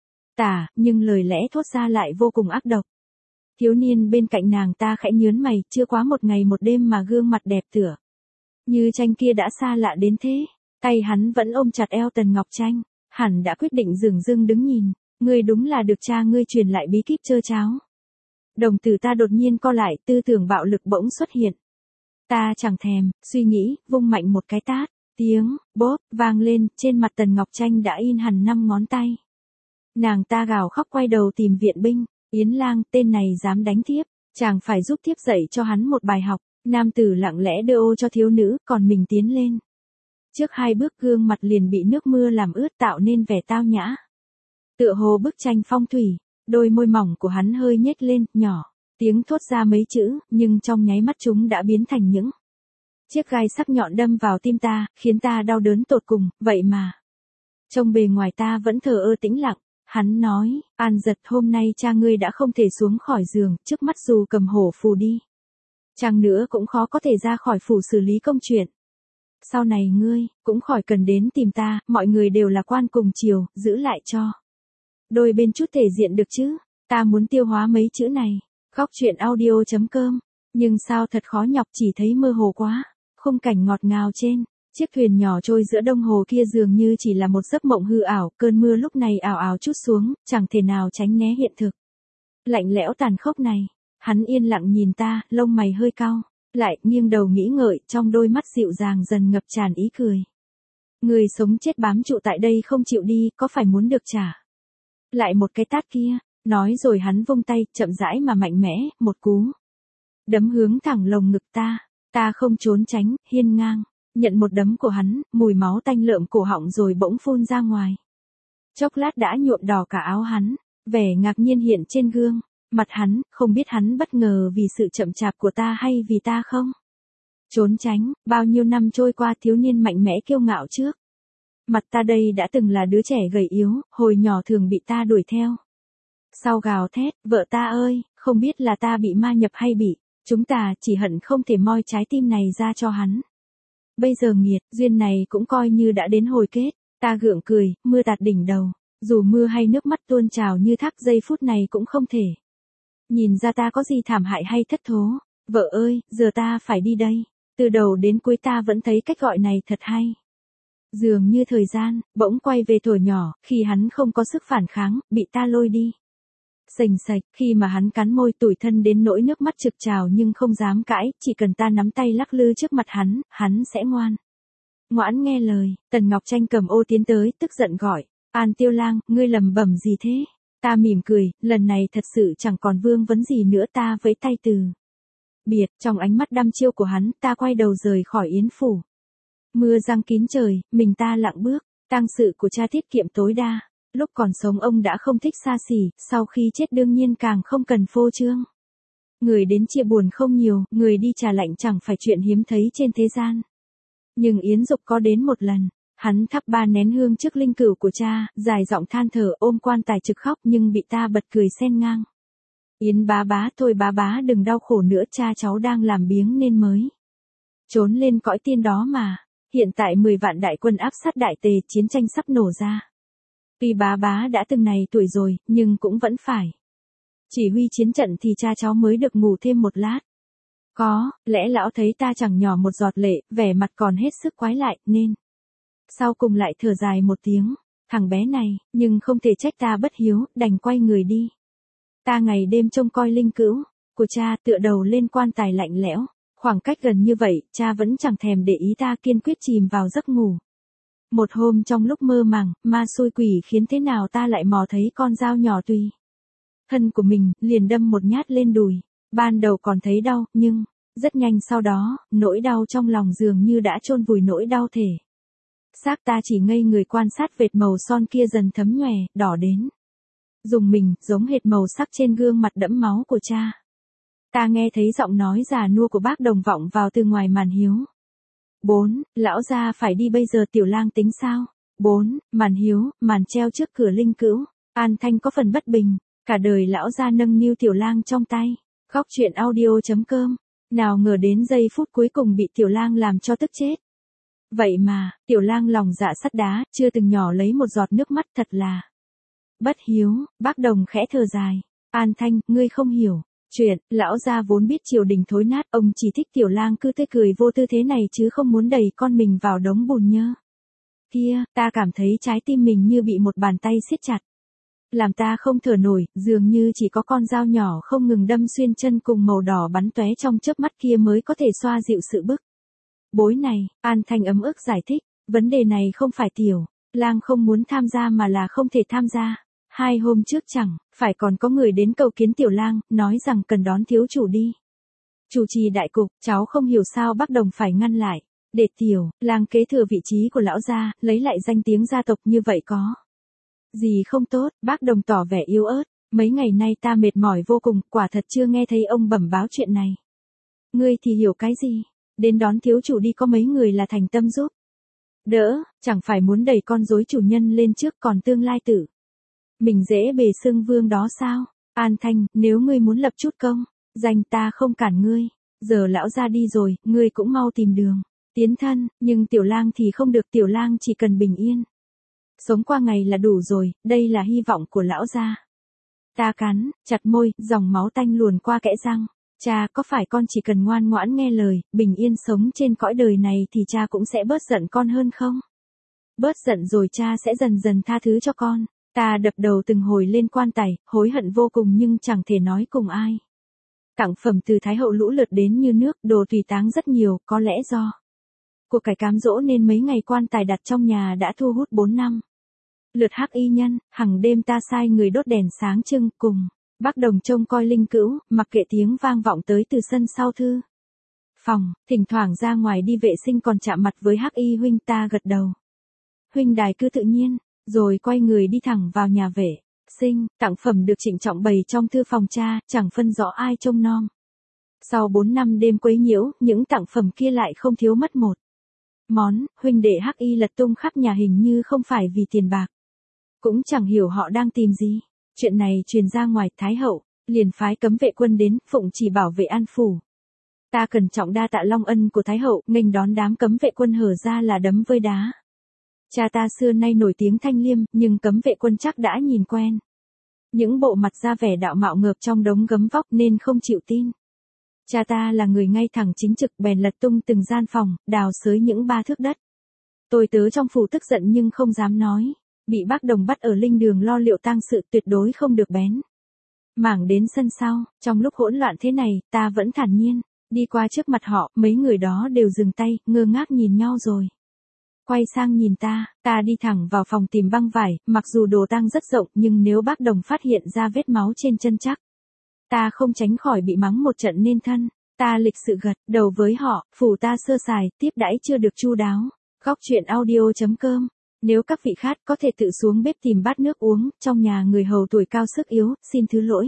tả, nhưng lời lẽ thốt ra lại vô cùng ác độc. Thiếu niên bên cạnh nàng ta khẽ nhớn mày, chưa quá một ngày một đêm mà gương mặt đẹp tựa như tranh kia đã xa lạ đến thế. Tay hắn vẫn ôm chặt eo Tần Ngọc Tranh, hẳn đã quyết định dửng dưng đứng nhìn. Ngươi đúng là được cha ngươi truyền lại bí kíp trơ cháo. Đồng tử ta đột nhiên co lại, tư tưởng bạo lực bỗng xuất hiện. Ta chẳng thèm suy nghĩ, vung mạnh một cái tát. Tiếng bóp vang lên, trên mặt Tần Ngọc Tranh đã in hẳn năm ngón tay. Nàng ta gào khóc quay đầu tìm viện binh. Yến Lang, tên này dám đánh thiếp, chàng phải giúp thiếp dạy cho hắn một bài học. Nam tử lặng lẽ đưa ô cho thiếu nữ, còn mình tiến lên. Trước hai bước, gương mặt liền bị nước mưa làm ướt, tạo nên vẻ tao nhã. Tựa hồ bức tranh phong thủy. Đôi môi mỏng của hắn hơi nhếch lên, nhỏ tiếng thốt ra mấy chữ, nhưng trong nháy mắt chúng đã biến thành những chiếc gai sắc nhọn đâm vào tim ta, khiến ta đau đớn tột cùng. Vậy mà trông bề ngoài ta vẫn thờ ơ tĩnh lặng. Hắn nói, An Giật, hôm nay cha ngươi đã không thể xuống khỏi giường, trước mắt dù cầm hổ phù đi chăng nữa cũng khó có thể ra khỏi phủ xử lý công chuyện. Sau này ngươi cũng khỏi cần đến tìm ta, mọi người đều là quan cùng triều, giữ lại cho đôi bên chút thể diện được chứ. Ta muốn tiêu hóa mấy chữ này. Góc truyện audio.com. Nhưng sao thật khó nhọc, chỉ thấy mơ hồ quá. Khung cảnh ngọt ngào trên chiếc thuyền nhỏ trôi giữa đông hồ kia dường như chỉ là một giấc mộng hư ảo. Cơn mưa lúc này ảo ảo trút xuống, chẳng thể nào tránh né hiện thực lạnh lẽo tàn khốc này. Hắn yên lặng nhìn ta, lông mày hơi cau lại, nghiêng đầu nghĩ ngợi, trong đôi mắt dịu dàng dần ngập tràn ý cười. Người sống chết bám trụ tại đây không chịu đi, có phải muốn được trả lại một cái tát kia, nói rồi hắn vung tay, chậm rãi mà mạnh mẽ, một cú đấm hướng thẳng lồng ngực ta, ta không trốn tránh, hiên ngang, nhận một đấm của hắn, mùi máu tanh lợm cổ họng rồi bỗng phun ra ngoài. Chốc lát đã nhuộm đỏ cả áo hắn, vẻ ngạc nhiên hiện trên gương, mặt hắn, không biết hắn bất ngờ vì sự chậm chạp của ta hay vì ta không trốn tránh, bao nhiêu năm trôi qua thiếu niên mạnh mẽ kiêu ngạo trước. Mặt ta đây đã từng là đứa trẻ gầy yếu, hồi nhỏ thường bị ta đuổi theo. Sau gào thét, vợ ta ơi, không biết là ta bị ma nhập hay bị, chúng ta chỉ hận không thể moi trái tim này ra cho hắn. Bây giờ nghiệt, duyên này cũng coi như đã đến hồi kết, ta gượng cười, mưa tạt đỉnh đầu, dù mưa hay nước mắt tuôn trào như thác giây phút này cũng không thể nhìn ra ta có gì thảm hại hay thất thố. Vợ ơi, giờ ta phải đi đây, từ đầu đến cuối ta vẫn thấy cách gọi này thật hay. Dường như thời gian, bỗng quay về thuở nhỏ, khi hắn không có sức phản kháng, bị ta lôi đi. Sành sạch, khi mà hắn cắn môi tủi thân đến nỗi nước mắt trực trào nhưng không dám cãi, chỉ cần ta nắm tay lắc lư trước mặt hắn, hắn sẽ ngoan. Ngoãn nghe lời, Tần Ngọc Tranh cầm ô tiến tới, tức giận gọi, An Tiêu Lang, ngươi lầm bẩm gì thế? Ta mỉm cười, lần này thật sự chẳng còn vương vấn gì nữa, ta vẫy tay từ biệt, trong ánh mắt đăm chiêu của hắn, ta quay đầu rời khỏi yến phủ. Mưa giăng kín trời, mình ta lặng bước, tang sự của cha tiết kiệm tối đa. Lúc còn sống ông đã không thích xa xỉ, sau khi chết đương nhiên càng không cần phô trương. Người đến chia buồn không nhiều, người đi trà lạnh chẳng phải chuyện hiếm thấy trên thế gian. Nhưng Yến Dục có đến một lần, hắn thắp ba nén hương trước linh cữu của cha, dài giọng than thở ôm quan tài trực khóc nhưng bị ta bật cười xen ngang. Yến bá bá, thôi bá bá đừng đau khổ nữa, cha cháu đang làm biếng nên mới trốn lên cõi tiên đó mà. Hiện tại mười vạn đại quân áp sát Đại Tề, chiến tranh sắp nổ ra. Tuy bá bá đã từng này tuổi rồi, nhưng cũng vẫn phải chỉ huy chiến trận thì cha cháu mới được ngủ thêm một lát. Có, lẽ lão thấy ta chẳng nhỏ một giọt lệ, vẻ mặt còn hết sức quái lại, nên sau cùng lại thở dài một tiếng, thằng bé này, nhưng không thể trách ta bất hiếu, đành quay người đi. Ta ngày đêm trông coi linh cữu của cha, tựa đầu lên quan tài lạnh lẽo. Khoảng cách gần như vậy, cha vẫn chẳng thèm để ý ta, kiên quyết chìm vào giấc ngủ. Một hôm trong lúc mơ màng, ma xui quỷ khiến thế nào ta lại mò thấy con dao nhỏ tùy thân của mình, liền đâm một nhát lên đùi. Ban đầu còn thấy đau, nhưng rất nhanh sau đó, nỗi đau trong lòng dường như đã chôn vùi nỗi đau thể xác, ta chỉ ngây người quan sát vệt màu son kia dần thấm nhòe, đỏ đến dùng mình, giống hệt màu sắc trên gương mặt đẫm máu của cha. Ta nghe thấy giọng nói già nua của bác Đồng vọng vào từ ngoài màn hiếu. Bốn, lão gia phải đi bây giờ Tiểu Lang tính sao? Bốn, màn hiếu, màn treo trước cửa linh cữu. An Thanh có phần bất bình, cả đời lão gia nâng niu Tiểu Lang trong tay. Khóc chuyện audio chấm com. Nào ngờ đến giây phút cuối cùng bị Tiểu Lang làm cho tức chết. Vậy mà, Tiểu Lang lòng dạ sắt đá, chưa từng nhỏ lấy một giọt nước mắt, thật là bất hiếu. Bác Đồng khẽ thở dài. An Thanh, ngươi không hiểu. Chuyện, lão gia vốn biết triều đình thối nát, ông chỉ thích Tiểu Lang cứ tươi cười vô tư thế này chứ không muốn đẩy con mình vào đống bùn nhơ kia. Ta cảm thấy trái tim mình như bị một bàn tay siết chặt, làm ta không thở nổi, dường như chỉ có con dao nhỏ không ngừng đâm xuyên chân cùng màu đỏ bắn tóe trong chớp mắt kia mới có thể xoa dịu sự bức bối này. An Thanh ấm ức giải thích, vấn đề này không phải Tiểu Lang không muốn tham gia mà là không thể tham gia. Hai hôm trước chẳng phải còn có người đến cầu kiến Tiểu Lang, nói rằng cần đón thiếu chủ đi chủ trì đại cục. Cháu không hiểu sao bác Đồng phải ngăn lại, để Tiểu Lang kế thừa vị trí của lão gia, lấy lại danh tiếng gia tộc, như vậy có gì không tốt. Bác Đồng tỏ vẻ yếu ớt, mấy ngày nay ta mệt mỏi vô cùng, quả thật chưa nghe thấy ông bẩm báo chuyện này. Ngươi thì hiểu cái gì? Đến đón thiếu chủ đi có mấy người là thành tâm giúp đỡ, chẳng phải muốn đẩy con rối chủ nhân lên trước, còn tương lai tử mình dễ bề xưng vương đó sao? An Thanh, nếu ngươi muốn lập chút công danh, ta không cản ngươi. Giờ lão gia đi rồi, ngươi cũng mau tìm đường tiến thân, nhưng Tiểu Lang thì không được. Tiểu Lang chỉ cần bình yên sống qua ngày là đủ rồi, đây là hy vọng của lão gia. Ta cắn chặt môi, dòng máu tanh luồn qua kẽ răng. Cha, có phải con chỉ cần ngoan ngoãn nghe lời, bình yên sống trên cõi đời này thì cha cũng sẽ bớt giận con hơn không? Bớt giận rồi cha sẽ dần dần tha thứ cho con. Ta đập đầu từng hồi lên quan tài, hối hận vô cùng nhưng chẳng thể nói cùng ai. Tặng phẩm từ Thái Hậu lũ lượt đến như nước, đồ tùy táng rất nhiều, có lẽ do Cuộc cải cám dỗ nên mấy ngày quan tài đặt trong nhà đã thu hút bốn năm lượt hắc y nhân, hàng đêm ta sai người đốt đèn sáng trưng cùng. Bác Đồng trông coi linh cữu, mặc kệ tiếng vang vọng tới từ sân sau thư phòng, thỉnh thoảng ra ngoài đi vệ sinh còn chạm mặt với hắc y huynh. Ta gật đầu. Huynh đài cứ tự nhiên, rồi quay người đi thẳng vào nhà vệ sinh. Tặng phẩm được trịnh trọng bày trong thư phòng cha, chẳng phân rõ ai trông nom. Sau bốn năm đêm quấy nhiễu, những tặng phẩm kia lại không thiếu mất một món. Huynh đệ hắc y lật tung khắp nhà hình như không phải vì tiền bạc, cũng chẳng hiểu họ đang tìm gì. Chuyện này truyền ra ngoài, Thái hậu liền phái cấm vệ quân đến, phụng chỉ bảo vệ an phủ. Ta cẩn trọng đa tạ long ân của Thái hậu, nghênh đón đám cấm vệ quân hở ra là đấm với đá. Cha ta xưa nay nổi tiếng thanh liêm, nhưng cấm vệ quân chắc đã nhìn quen những bộ mặt ra vẻ đạo mạo ngợp trong đống gấm vóc nên không chịu tin. Cha ta là người ngay thẳng chính trực, bèn lật tung từng gian phòng, đào xới những ba thước đất. Tôi tớ trong phủ tức giận nhưng không dám nói. Bị bác Đồng bắt ở linh đường lo liệu tang sự, tuyệt đối không được bén mảng đến sân sau. Trong lúc hỗn loạn thế này, ta vẫn thản nhiên đi qua trước mặt họ. Mấy người đó đều dừng tay, ngơ ngác nhìn nhau rồi quay sang nhìn ta. Ta đi thẳng vào phòng tìm băng vải. Mặc dù đồ tang rất rộng, nhưng nếu bác Đồng phát hiện ra vết máu trên chân chắc ta không tránh khỏi bị mắng một trận nên thân. Ta lịch sự gật đầu với họ. Phủ ta sơ sài, tiếp đãi chưa được chu đáo. Góc truyện audio chấm com. Nếu các vị khát có thể tự xuống bếp tìm bát nước uống, trong nhà người hầu tuổi cao sức yếu, xin thứ lỗi.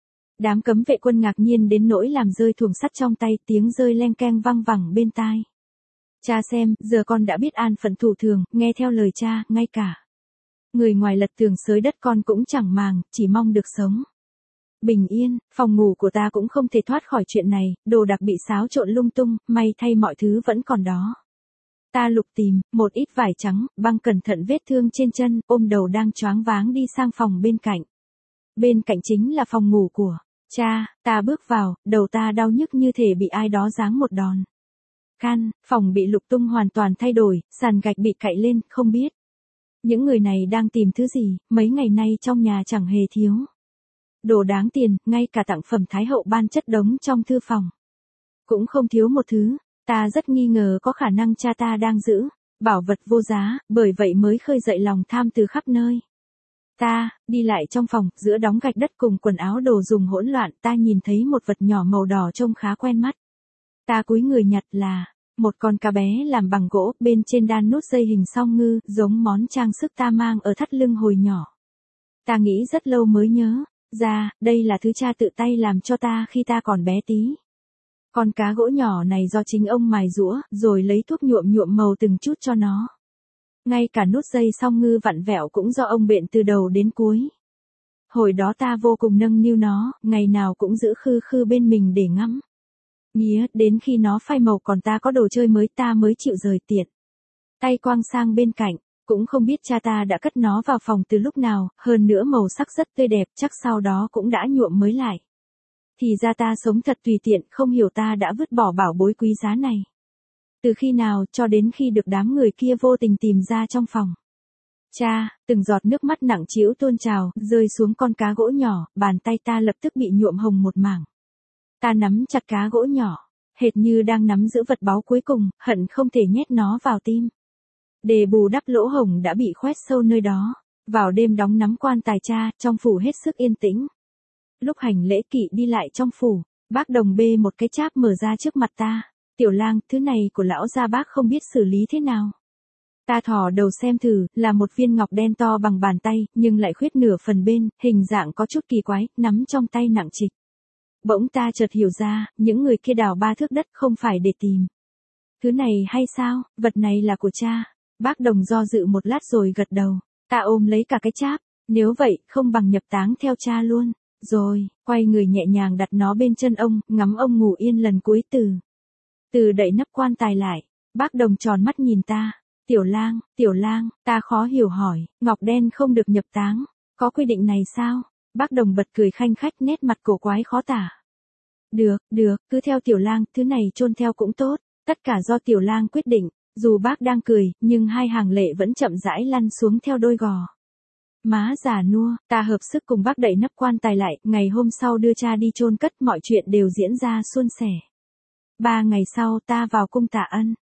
Đám cấm vệ quân ngạc nhiên đến nỗi làm rơi thuồng sắt trong tay, tiếng rơi leng keng văng vẳng bên tai. Cha xem, giờ con đã biết an phận thủ thường, nghe theo lời cha, ngay cả người ngoài lật tường xới đất con cũng chẳng màng, chỉ mong được sống bình yên. Phòng ngủ của ta cũng không thể thoát khỏi chuyện này, đồ đạc bị xáo trộn lung tung, may thay mọi thứ vẫn còn đó. Ta lục tìm, một ít vải trắng, băng cẩn thận vết thương trên chân, ôm đầu đang choáng váng đi sang phòng bên cạnh. Bên cạnh chính là phòng ngủ của cha. Ta bước vào, đầu ta đau nhức như thể bị ai đó giáng một đòn. Căn phòng bị lục tung hoàn toàn thay đổi, sàn gạch bị cạy lên, không biết những người này đang tìm thứ gì. Mấy ngày nay trong nhà chẳng hề thiếu đồ đáng tiền, ngay cả tặng phẩm Thái hậu ban chất đống trong thư phòng cũng không thiếu một thứ. Ta rất nghi ngờ có khả năng cha ta đang giữ bảo vật vô giá, bởi vậy mới khơi dậy lòng tham từ khắp nơi. Ta đi lại trong phòng, giữa đống gạch đất cùng quần áo đồ dùng hỗn loạn, ta nhìn thấy một vật nhỏ màu đỏ trông khá quen mắt. Ta cúi người nhặt là một con cá bé làm bằng gỗ, bên trên đan nút dây hình song ngư, giống món trang sức ta mang ở thắt lưng hồi nhỏ. Ta nghĩ rất lâu mới nhớ ra, đây là thứ cha tự tay làm cho ta khi ta còn bé tí. Con cá gỗ nhỏ này do chính ông mài giũa, rồi lấy thuốc nhuộm nhuộm màu từng chút cho nó. Ngay cả nút dây song ngư vặn vẹo cũng do ông bện từ đầu đến cuối. Hồi đó ta vô cùng nâng niu nó, ngày nào cũng giữ khư khư bên mình để ngắm nghía, đến khi nó phai màu còn ta có đồ chơi mới ta mới chịu rời tiện tay quang sang bên cạnh. Cũng không biết cha ta đã cất nó vào phòng từ lúc nào, hơn nữa màu sắc rất tươi đẹp, chắc sau đó cũng đã nhuộm mới lại. Thì ra ta sống thật tùy tiện, không hiểu ta đã vứt bỏ bảo bối quý giá này từ khi nào, cho đến khi được đám người kia vô tình tìm ra trong phòng. Cha, từng giọt nước mắt nặng trĩu tuôn trào, rơi xuống con cá gỗ nhỏ, bàn tay ta lập tức bị nhuộm hồng một mảng. Ta nắm chặt cá gỗ nhỏ, hệt như đang nắm giữ vật báu cuối cùng, hận không thể nhét nó vào tim. Để bù đắp lỗ hổng đã bị khoét sâu nơi đó. Vào đêm đóng nắm quan tài cha, trong phủ hết sức yên tĩnh. Lúc hành lễ kỵ đi lại trong phủ, bác Đồng bê một cái cháp mở ra trước mặt ta. Tiểu lang, thứ này của lão gia bác không biết xử lý thế nào. Ta thò đầu xem thử, là một viên ngọc đen to bằng bàn tay, nhưng lại khuyết nửa phần bên, hình dạng có chút kỳ quái, nắm trong tay nặng trịch. Bỗng ta chợt hiểu ra, những người kia đào ba thước đất không phải để tìm thứ này hay sao, vật này là của cha. Bác Đồng do dự một lát rồi gật đầu. Ta ôm lấy cả cái cháp, nếu vậy, không bằng nhập táng theo cha luôn. Rồi, quay người nhẹ nhàng đặt nó bên chân ông, ngắm ông ngủ yên lần cuối từ. Từ đậy nắp quan tài lại, bác Đồng tròn mắt nhìn ta. Tiểu lang, tiểu lang, ta khó hiểu hỏi, ngọc đen không được nhập táng, có quy định này sao? Bác Đồng bật cười khanh khách, nét mặt cổ quái khó tả. Được, được, cứ theo tiểu lang, thứ này chôn theo cũng tốt, tất cả do tiểu lang quyết định. Dù bác đang cười, nhưng hai hàng lệ vẫn chậm rãi lăn xuống theo đôi gò má già nua. Ta hợp sức cùng bác đậy nắp quan tài lại, ngày hôm sau đưa cha đi chôn cất, mọi chuyện đều diễn ra suôn sẻ. Ba ngày sau ta vào cung tạ ân.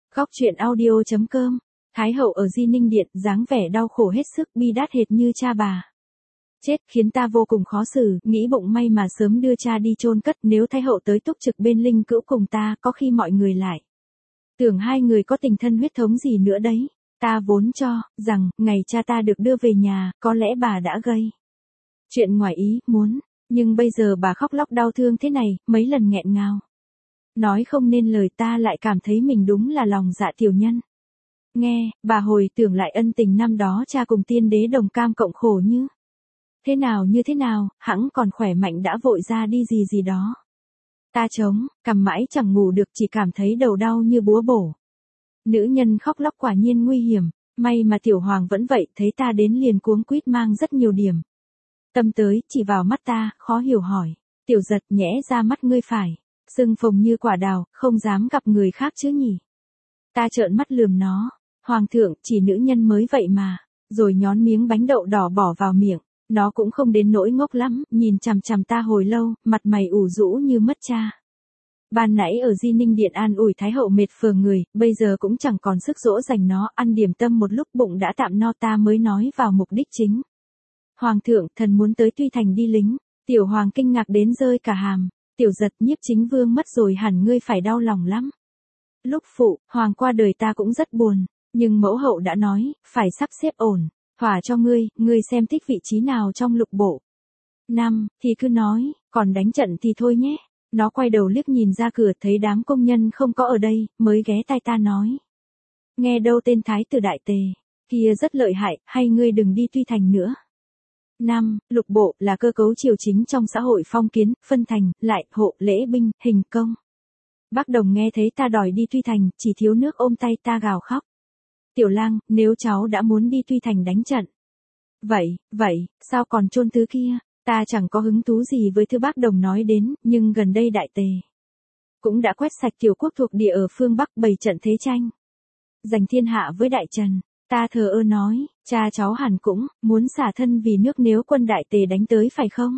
Khóc chuyện audio chấm com. Thái hậu ở Di Ninh Điện, dáng vẻ đau khổ hết sức, bi đát hệt như cha bà. Chết khiến ta vô cùng khó xử, nghĩ bụng may mà sớm đưa cha đi chôn cất, nếu Thái hậu tới túc trực bên linh cữu cùng ta, có khi mọi người lại tưởng hai người có tình thân huyết thống gì nữa đấy. Ta vốn cho rằng, ngày cha ta được đưa về nhà, có lẽ bà đã gây chuyện ngoài ý muốn, nhưng bây giờ bà khóc lóc đau thương thế này, mấy lần nghẹn ngào nói không nên lời, ta lại cảm thấy mình đúng là lòng dạ tiểu nhân. Nghe, bà hồi tưởng lại ân tình năm đó cha cùng tiên đế đồng cam cộng khổ như thế nào như thế nào, hẵng còn khỏe mạnh đã vội ra đi gì gì đó. Ta trống, cằm mãi chẳng ngủ được, chỉ cảm thấy đầu đau như búa bổ. Nữ nhân khóc lóc quả nhiên nguy hiểm, may mà tiểu hoàng vẫn vậy, thấy ta đến liền cuống quýt mang rất nhiều điểm tâm tới, chỉ vào mắt ta, khó hiểu hỏi, tiểu giật nhẽ ra mắt ngươi phải sưng phồng như quả đào, không dám gặp người khác chứ nhỉ. Ta trợn mắt lườm nó, hoàng thượng, chỉ nữ nhân mới vậy mà, rồi nhón miếng bánh đậu đỏ bỏ vào miệng. Nó cũng không đến nỗi ngốc lắm, nhìn chằm chằm ta hồi lâu, mặt mày ủ rũ như mất cha. Ban nãy ở Di Ninh Điện an ủi Thái hậu mệt phờ người, bây giờ cũng chẳng còn sức dỗ dành nó, ăn điểm tâm một lúc bụng đã tạm no, ta mới nói vào mục đích chính. Hoàng thượng, thần muốn tới Tuy Thành đi lính. Tiểu hoàng kinh ngạc đến rơi cả hàm. Tiểu giật, nhiếp chính vương mất rồi hẳn ngươi phải đau lòng lắm. Lúc phụ, hoàng qua đời ta cũng rất buồn, nhưng mẫu hậu đã nói, phải sắp xếp ổn. Thỏa cho ngươi, ngươi xem thích vị trí nào trong lục bộ. Năm, thì cứ nói, còn đánh trận thì thôi nhé. Nó quay đầu liếc nhìn ra cửa, thấy đám công nhân không có ở đây, mới ghé tai ta nói. Nghe đâu tên thái tử đại tề, kia rất lợi hại, hay ngươi đừng đi Tuy Thành nữa. Năm, lục bộ là cơ cấu triều chính trong xã hội phong kiến, phân thành, lại, hộ, lễ binh, hình công. Bác Đồng nghe thấy ta đòi đi Tuy Thành, chỉ thiếu nước ôm tay ta gào khóc. Tiểu lang, nếu cháu đã muốn đi Tuy Thành đánh trận. Vậy, vậy, sao còn chôn thứ kia? Ta chẳng có hứng thú gì với thứ bác Đồng nói đến, nhưng gần đây đại tề cũng đã quét sạch tiểu quốc thuộc địa ở phương Bắc, bày trận thế tranh giành thiên hạ với đại Trần. Ta thờ ơ nói, cha cháu hẳn cũng muốn xả thân vì nước nếu quân đại tề đánh tới phải không?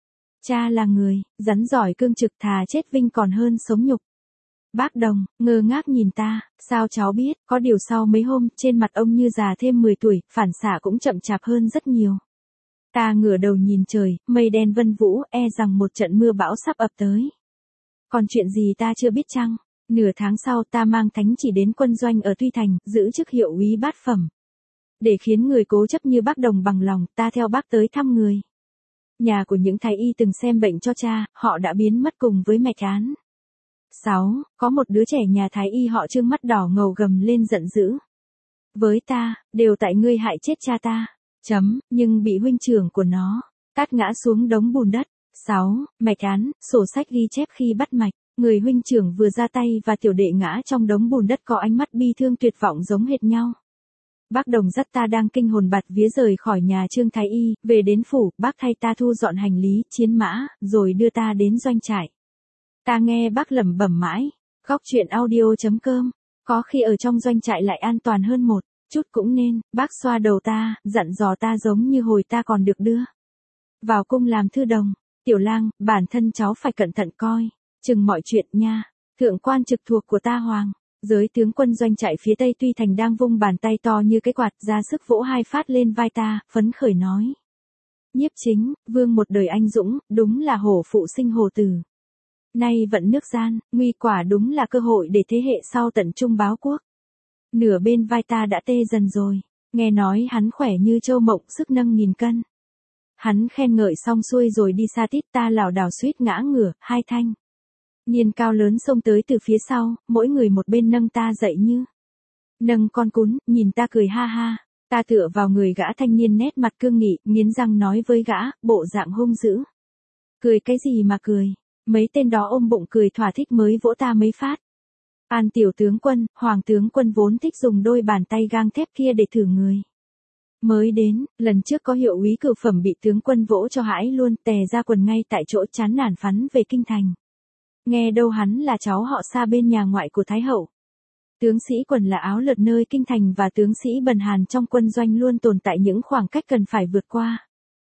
Cha là người rắn giỏi cương trực, thà chết vinh còn hơn sống nhục. Bác Đồng, ngơ ngác nhìn ta, sao cháu biết, có điều sau mấy hôm, trên mặt ông như già thêm mười tuổi, phản xạ cũng chậm chạp hơn rất nhiều. Ta ngửa đầu nhìn trời, mây đen vân vũ, e rằng một trận mưa bão sắp ập tới. Còn chuyện gì ta chưa biết chăng? Nửa tháng sau ta mang thánh chỉ đến quân doanh ở Tuy Thành, giữ chức hiệu úy bát phẩm. Để khiến người cố chấp như bác Đồng bằng lòng, ta theo bác tới thăm người nhà của những thái y từng xem bệnh cho cha, họ đã biến mất cùng với mạch án. sáu. Có một đứa trẻ nhà thái y họ Trương mắt đỏ ngầu gầm lên giận dữ. Với ta, đều tại ngươi hại chết cha ta. Chấm, nhưng bị huynh trưởng của nó tát ngã xuống đống bùn đất. sáu. Mạch án, sổ sách ghi chép khi bắt mạch, người huynh trưởng vừa ra tay và tiểu đệ ngã trong đống bùn đất có ánh mắt bi thương tuyệt vọng giống hệt nhau. Bác Đồng dắt ta đang kinh hồn bạt vía rời khỏi nhà Trương thái y, về đến phủ, bác thay ta thu dọn hành lý, chiến mã, rồi đưa ta đến doanh trại. Ta nghe bác lẩm bẩm mãi, khóc chuyện audio chấm com, có khi ở trong doanh trại lại an toàn hơn một chút cũng nên. Bác xoa đầu ta, dặn dò ta giống như hồi ta còn được đưa vào cung làm thư đồng. Tiểu lang, bản thân cháu phải cẩn thận coi chừng mọi chuyện nha. Thượng quan trực thuộc của ta hoàng giới tướng quân doanh trại phía tây Tuy Thành đang vung bàn tay to như cái quạt ra sức vỗ hai phát lên vai ta, phấn khởi nói. Nhiếp chính, vương một đời anh dũng, đúng là hổ phụ sinh hổ tử. Nay vận nước gian, nguy quả đúng là cơ hội để thế hệ sau tận trung báo quốc. Nửa bên vai ta đã tê dần rồi, nghe nói hắn khỏe như châu mộng, sức nâng nghìn cân. Hắn khen ngợi xong xuôi rồi đi xa tít, ta lảo đảo suýt ngã ngửa, hai thanh niên cao lớn xông tới từ phía sau, mỗi người một bên nâng ta dậy như nâng con cún, nhìn ta cười ha ha. Ta tựa vào người gã thanh niên, nét mặt cương nghị, nghiến răng nói với gã, bộ dạng hung dữ. Cười cái gì mà cười? Mấy tên đó ôm bụng cười thỏa thích mới vỗ ta mấy phát. An tiểu tướng quân, hoàng tướng quân vốn thích dùng đôi bàn tay gang thép kia để thử người mới đến, lần trước có hiệu úy cửu phẩm bị tướng quân vỗ cho hãi luôn, tè ra quần ngay tại chỗ, chán nản phắn về kinh thành. Nghe đâu hắn là cháu họ xa bên nhà ngoại của Thái hậu. Tướng sĩ quần là áo lượt nơi kinh thành và tướng sĩ bần hàn trong quân doanh luôn tồn tại những khoảng cách cần phải vượt qua.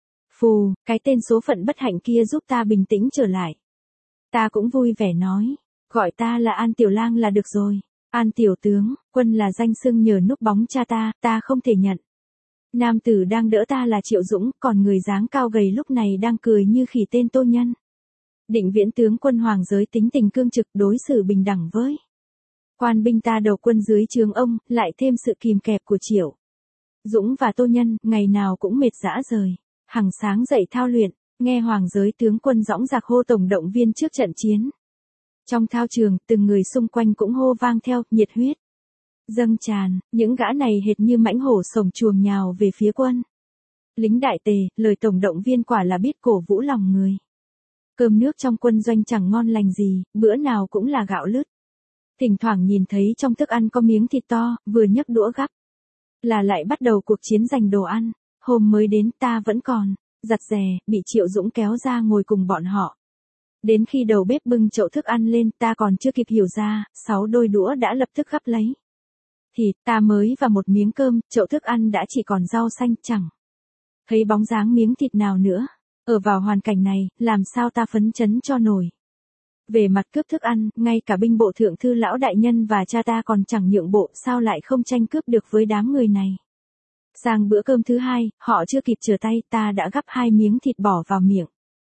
Phù, cái tên số phận bất hạnh kia giúp ta bình tĩnh trở lại. Ta cũng vui vẻ nói, gọi ta là An tiểu lang là được rồi. An tiểu tướng, quân là danh xưng nhờ núp bóng cha ta, ta không thể nhận. Nam tử đang đỡ ta là Triệu Dũng, còn người dáng cao gầy lúc này đang cười như khỉ tên Tô Nhân. Định Viễn tướng quân hoàng giới tính tình cương trực, đối xử bình đẳng với quan binh ta đầu quân dưới trướng ông, lại thêm sự kìm kẹp của Triệu Dũng và Tô Nhân, ngày nào cũng mệt rã rời. Hằng sáng dậy thao luyện, nghe hoàng giới tướng quân dõng dạc hô tổng động viên trước trận chiến. Trong thao trường, từng người xung quanh cũng hô vang theo, nhiệt huyết dâng tràn, những gã này hệt như mãnh hổ sổng chuồng nhào về phía quân. Lính đại tề, lời tổng động viên quả là biết cổ vũ lòng người. Cơm nước trong quân doanh chẳng ngon lành gì, bữa nào cũng là gạo lứt. Thỉnh thoảng nhìn thấy trong thức ăn có miếng thịt to, vừa nhấc đũa gắp là lại bắt đầu cuộc chiến giành đồ ăn. Hôm mới đến ta vẫn còn giặt rè, bị Triệu Dũng kéo ra ngồi cùng bọn họ. Đến khi đầu bếp bưng chậu thức ăn lên, ta còn chưa kịp hiểu ra, sáu đôi đũa đã lập tức gắp lấy thịt, ta mới và một miếng cơm, chậu thức ăn đã chỉ còn rau xanh, chẳng thấy bóng dáng miếng thịt nào nữa. Ở vào hoàn cảnh này, làm sao ta phấn chấn cho nổi. Về mặt cướp thức ăn, ngay cả binh bộ thượng thư lão đại nhân và cha ta còn chẳng nhượng bộ, sao lại không tranh cướp được với đám người này. Sang bữa cơm thứ hai, họ chưa kịp rửa tay, ta đã gắp hai miếng thịt bỏ vào miệng.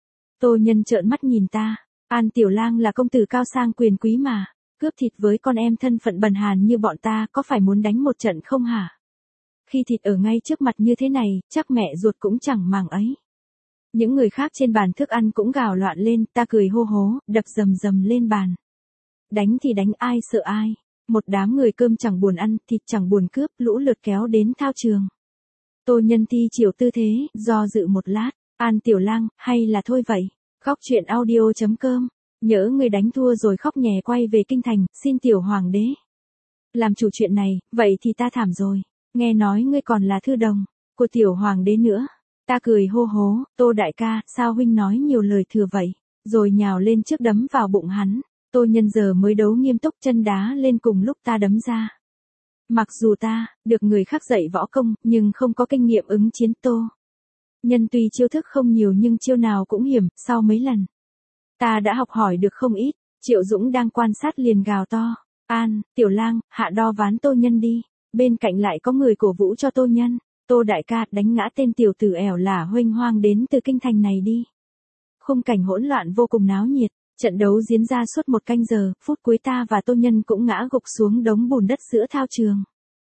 Tô Nhân trợn mắt nhìn ta, An tiểu lang là công tử cao sang quyền quý mà, cướp thịt với con em thân phận bần hàn như bọn ta có phải muốn đánh một trận không hả? Khi thịt ở ngay trước mặt như thế này, chắc mẹ ruột cũng chẳng màng ấy. Những người khác trên bàn thức ăn cũng gào loạn lên, ta cười hô hố, đập rầm rầm lên bàn. Đánh thì đánh, ai sợ ai. Một đám người cơm chẳng buồn ăn, thịt chẳng buồn cướp, lũ lượt kéo đến thao trường. Tô Nhân thi chiều tư thế, do dự một lát, An tiểu lang, hay là thôi vậy. Khóc chuyện audio chấm com, nhớ người đánh thua rồi khóc nhè quay về kinh thành, xin tiểu hoàng đế làm chủ chuyện này, vậy thì ta thảm rồi. Nghe nói ngươi còn là thư đồng của tiểu hoàng đế nữa. Ta cười hô hố, Tô đại ca, sao huynh nói nhiều lời thừa vậy, rồi nhào lên trước đấm vào bụng hắn. Tô Nhân giờ mới đấu nghiêm túc, chân đá lên cùng lúc ta đấm ra. Mặc dù ta được người khác dạy võ công, nhưng không có kinh nghiệm ứng chiến. Tô Nhân tuy chiêu thức không nhiều nhưng chiêu nào cũng hiểm, sau mấy lần ta đã học hỏi được không ít. Triệu Dũng đang quan sát liền gào to, An tiểu lang, hạ đo ván Tô Nhân đi. Bên cạnh lại có người cổ vũ cho Tô Nhân. Tô đại ca, đánh ngã tên tiểu tử ẻo lả huênh hoang đến từ kinh thành này đi. Khung cảnh hỗn loạn vô cùng náo nhiệt, trận đấu diễn ra suốt một canh giờ, phút cuối ta và Tô Nhân cũng ngã gục xuống đống bùn đất giữa thao trường.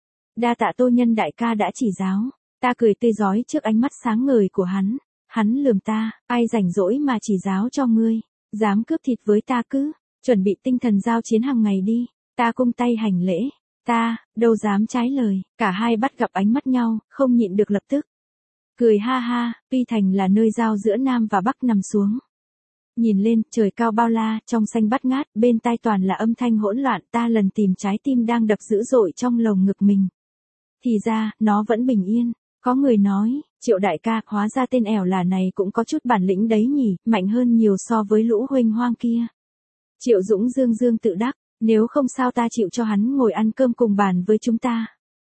Đa tạ Tô Nhân đại ca đã chỉ giáo, ta cười tươi rói trước ánh mắt sáng ngời của hắn. Hắn lườm ta, ai rảnh rỗi mà chỉ giáo cho ngươi, dám cướp thịt với ta cứ, chuẩn bị tinh thần giao chiến hàng ngày đi. Ta cung tay hành lễ. Ta, đâu dám trái lời, cả hai bắt gặp ánh mắt nhau, không nhịn được lập tức cười ha ha. Tuy thành là nơi giao giữa Nam và Bắc nằm xuống. Nhìn lên, trời cao bao la, trong xanh bát ngát, bên tai toàn là âm thanh hỗn loạn, ta lần tìm trái tim đang đập dữ dội trong lồng ngực mình. Thì ra, nó vẫn bình yên. Có người nói, Triệu đại ca, hóa ra tên ẻo lả này cũng có chút bản lĩnh đấy nhỉ, mạnh hơn nhiều so với lũ huênh hoang kia. Triệu Dũng dương dương tự đắc. Nếu không sao ta chịu cho hắn ngồi ăn cơm cùng bàn với chúng ta.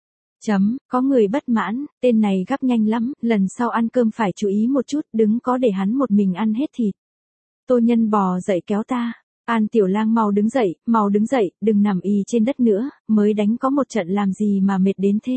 Chấm, có người bất mãn, tên này gắp nhanh lắm, lần sau ăn cơm phải chú ý một chút, đừng có để hắn một mình ăn hết thịt. Tô Nhân bò dậy kéo ta, An tiểu lang mau đứng dậy, mau đứng dậy, đừng nằm ì trên đất nữa, mới đánh có một trận làm gì mà mệt đến thế.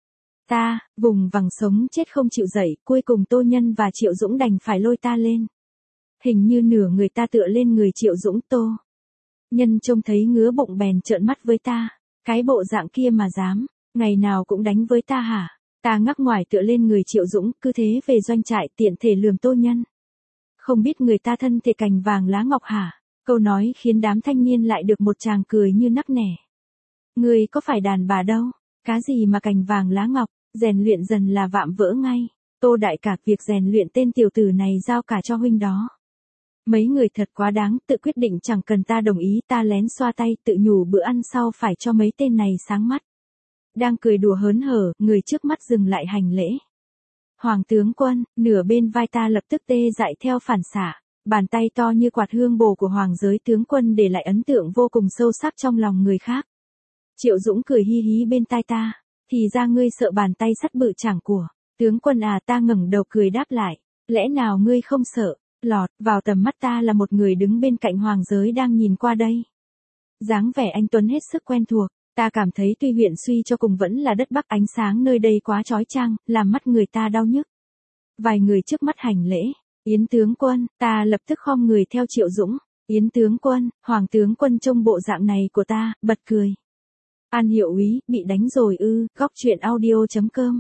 Ta, vùng vằng sống chết không chịu dậy, cuối cùng Tô Nhân và Triệu Dũng đành phải lôi ta lên. Hình như nửa người ta tựa lên người Triệu Dũng. Tô Nhân trông thấy ngứa bụng bèn trợn mắt với ta, cái bộ dạng kia mà dám, ngày nào cũng đánh với ta hả? Ta ngắc ngoài tựa lên người Triệu Dũng, cứ thế về doanh trại tiện thể lườm Tô Nhân. Không biết người ta thân thể cành vàng lá ngọc hả? Câu nói khiến đám thanh niên lại được một tràng cười như nắc nẻ. Người có phải đàn bà đâu, cá gì mà cành vàng lá ngọc, rèn luyện dần là vạm vỡ ngay. Tô đại ca, việc rèn luyện tên tiểu tử này giao cả cho huynh đó. Mấy người thật quá đáng, tự quyết định chẳng cần ta đồng ý. Ta lén xoa tay, tự nhủ bữa ăn sau phải cho mấy tên này sáng mắt. Đang cười đùa hớn hở, người trước mắt dừng lại hành lễ. Hoàng tướng quân, nửa bên vai ta lập tức tê dại theo phản xạ. Bàn tay to như quạt hương bồ của hoàng giới tướng quân để lại ấn tượng vô cùng sâu sắc trong lòng người khác. Triệu Dũng cười hi hí bên tai ta, thì ra ngươi sợ bàn tay sắt bự chẳng của tướng quân à? Ta ngẩng đầu cười đáp lại, lẽ nào ngươi không sợ? Lọt vào tầm mắt ta là một người đứng bên cạnh hoàng giới đang nhìn qua đây. Dáng vẻ anh tuấn hết sức quen thuộc, Ta cảm thấy tuy huyện suy cho cùng vẫn là đất Bắc, ánh sáng nơi đây quá chói chang, làm mắt người ta đau nhức. Vài người trước mắt hành lễ. Yến tướng quân, ta lập tức khom người theo Triệu Dũng. Yến tướng quân, Hoàng tướng quân trông bộ dạng này của ta, bật cười. An hiệu úy, bị đánh rồi ư, góc truyện audio chấm com.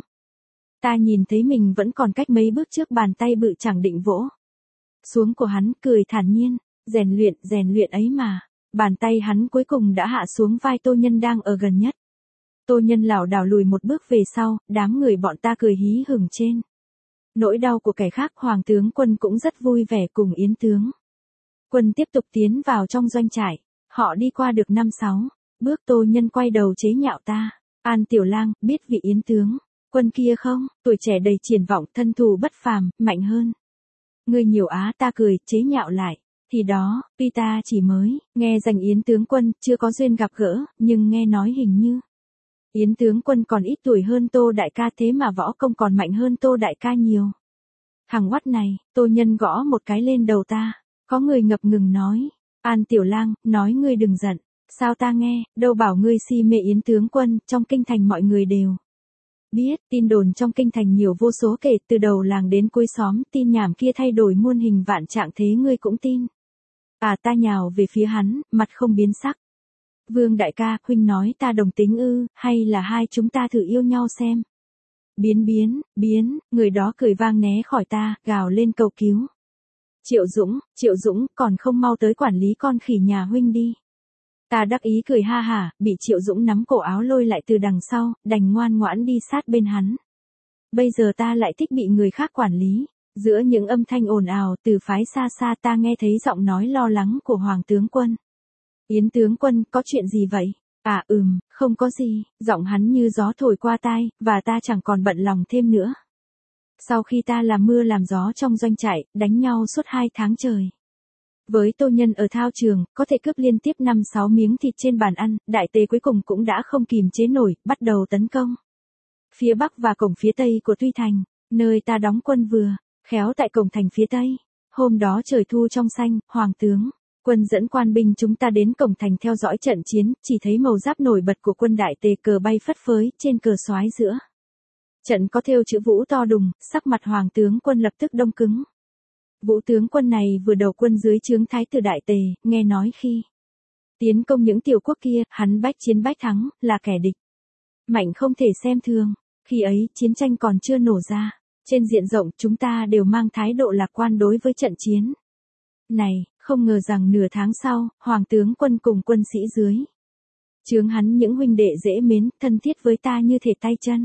Ta nhìn thấy mình vẫn còn cách mấy bước trước bàn tay bự chẳng định vỗ xuống của hắn, cười thản nhiên, rèn luyện, rèn luyện ấy mà. Bàn tay hắn cuối cùng đã hạ xuống vai Tô Nhân đang ở gần nhất. Tô Nhân lảo đảo lùi một bước về sau, đám người bọn ta cười hí hửng trên nỗi đau của kẻ khác. Hoàng tướng quân cũng rất vui vẻ cùng Yến tướng quân tiếp tục tiến vào trong doanh trại. Họ đi qua được năm sáu bước, Tô Nhân quay đầu chế nhạo ta. An tiểu lang, biết vị Yến tướng quân kia không? Tuổi trẻ đầy triển vọng, thân thù bất phàm, mạnh hơn ngươi nhiều á. Ta cười, chế nhạo lại. Thì đó, tuy ta chỉ mới nghe danh Yến tướng quân, chưa có duyên gặp gỡ, nhưng nghe nói hình như Yến tướng quân còn ít tuổi hơn Tô đại ca, thế mà võ công còn mạnh hơn Tô đại ca nhiều. Hằng oắt này, Tô Nhân gõ một cái lên đầu ta. Có người ngập ngừng nói. An tiểu lang, nói ngươi đừng giận. Sao ta nghe, đâu bảo ngươi si mê Yến tướng quân, trong kinh thành mọi người đều biết. Tin đồn trong kinh thành nhiều vô số kể, từ đầu làng đến cuối xóm, tin nhảm kia thay đổi muôn hình vạn trạng, thế ngươi cũng tin. À, ta nhào về phía hắn, mặt không biến sắc. Vương đại ca, huynh nói ta đồng tính ư, hay là hai chúng ta thử yêu nhau xem. Biến biến, biến, người đó cười vang né khỏi ta, gào lên cầu cứu. Triệu Dũng, Triệu Dũng, còn không mau tới quản lý con khỉ nhà huynh đi. Ta đắc ý cười ha hả, bị Triệu Dũng nắm cổ áo lôi lại từ đằng sau, đành ngoan ngoãn đi sát bên hắn. Bây giờ ta lại thích bị người khác quản lý. Giữa những âm thanh ồn ào từ phái xa xa, ta nghe thấy giọng nói lo lắng của Hoàng tướng quân. Yến tướng quân, có chuyện gì vậy? À ừm, không có gì. Giọng hắn như gió thổi qua tai, và ta chẳng còn bận lòng thêm nữa. Sau khi ta làm mưa làm gió trong doanh trại, đánh nhau suốt hai tháng trời với Tô Nhân ở thao trường, có thể cướp liên tiếp năm sáu miếng thịt trên bàn ăn, đại tề cuối cùng cũng đã không kìm chế nổi, bắt đầu tấn công phía bắc và cổng phía tây của Tuy Thành, nơi ta đóng quân vừa khéo tại cổng thành phía tây. Hôm đó trời thu trong xanh, Hoàng tướng quân dẫn quan binh chúng ta đến cổng thành theo dõi trận chiến, chỉ thấy màu giáp nổi bật của quân đại tề, cờ bay phất phới, trên cờ soái giữa trận có thêu chữ Vũ to đùng. Sắc mặt Hoàng tướng quân lập tức đông cứng. Vũ tướng quân này vừa đầu quân dưới trướng Thái tử đại tề, nghe nói khi tiến công những tiểu quốc kia, hắn bách chiến bách thắng, là kẻ địch mạnh không thể xem thường. Khi ấy, chiến tranh còn chưa nổ ra. Trên diện rộng, chúng ta đều mang thái độ lạc quan đối với trận chiến này, không ngờ rằng nửa tháng sau, Hoàng tướng quân cùng quân sĩ dưới trướng hắn, những huynh đệ dễ mến, thân thiết với ta như thể tay chân,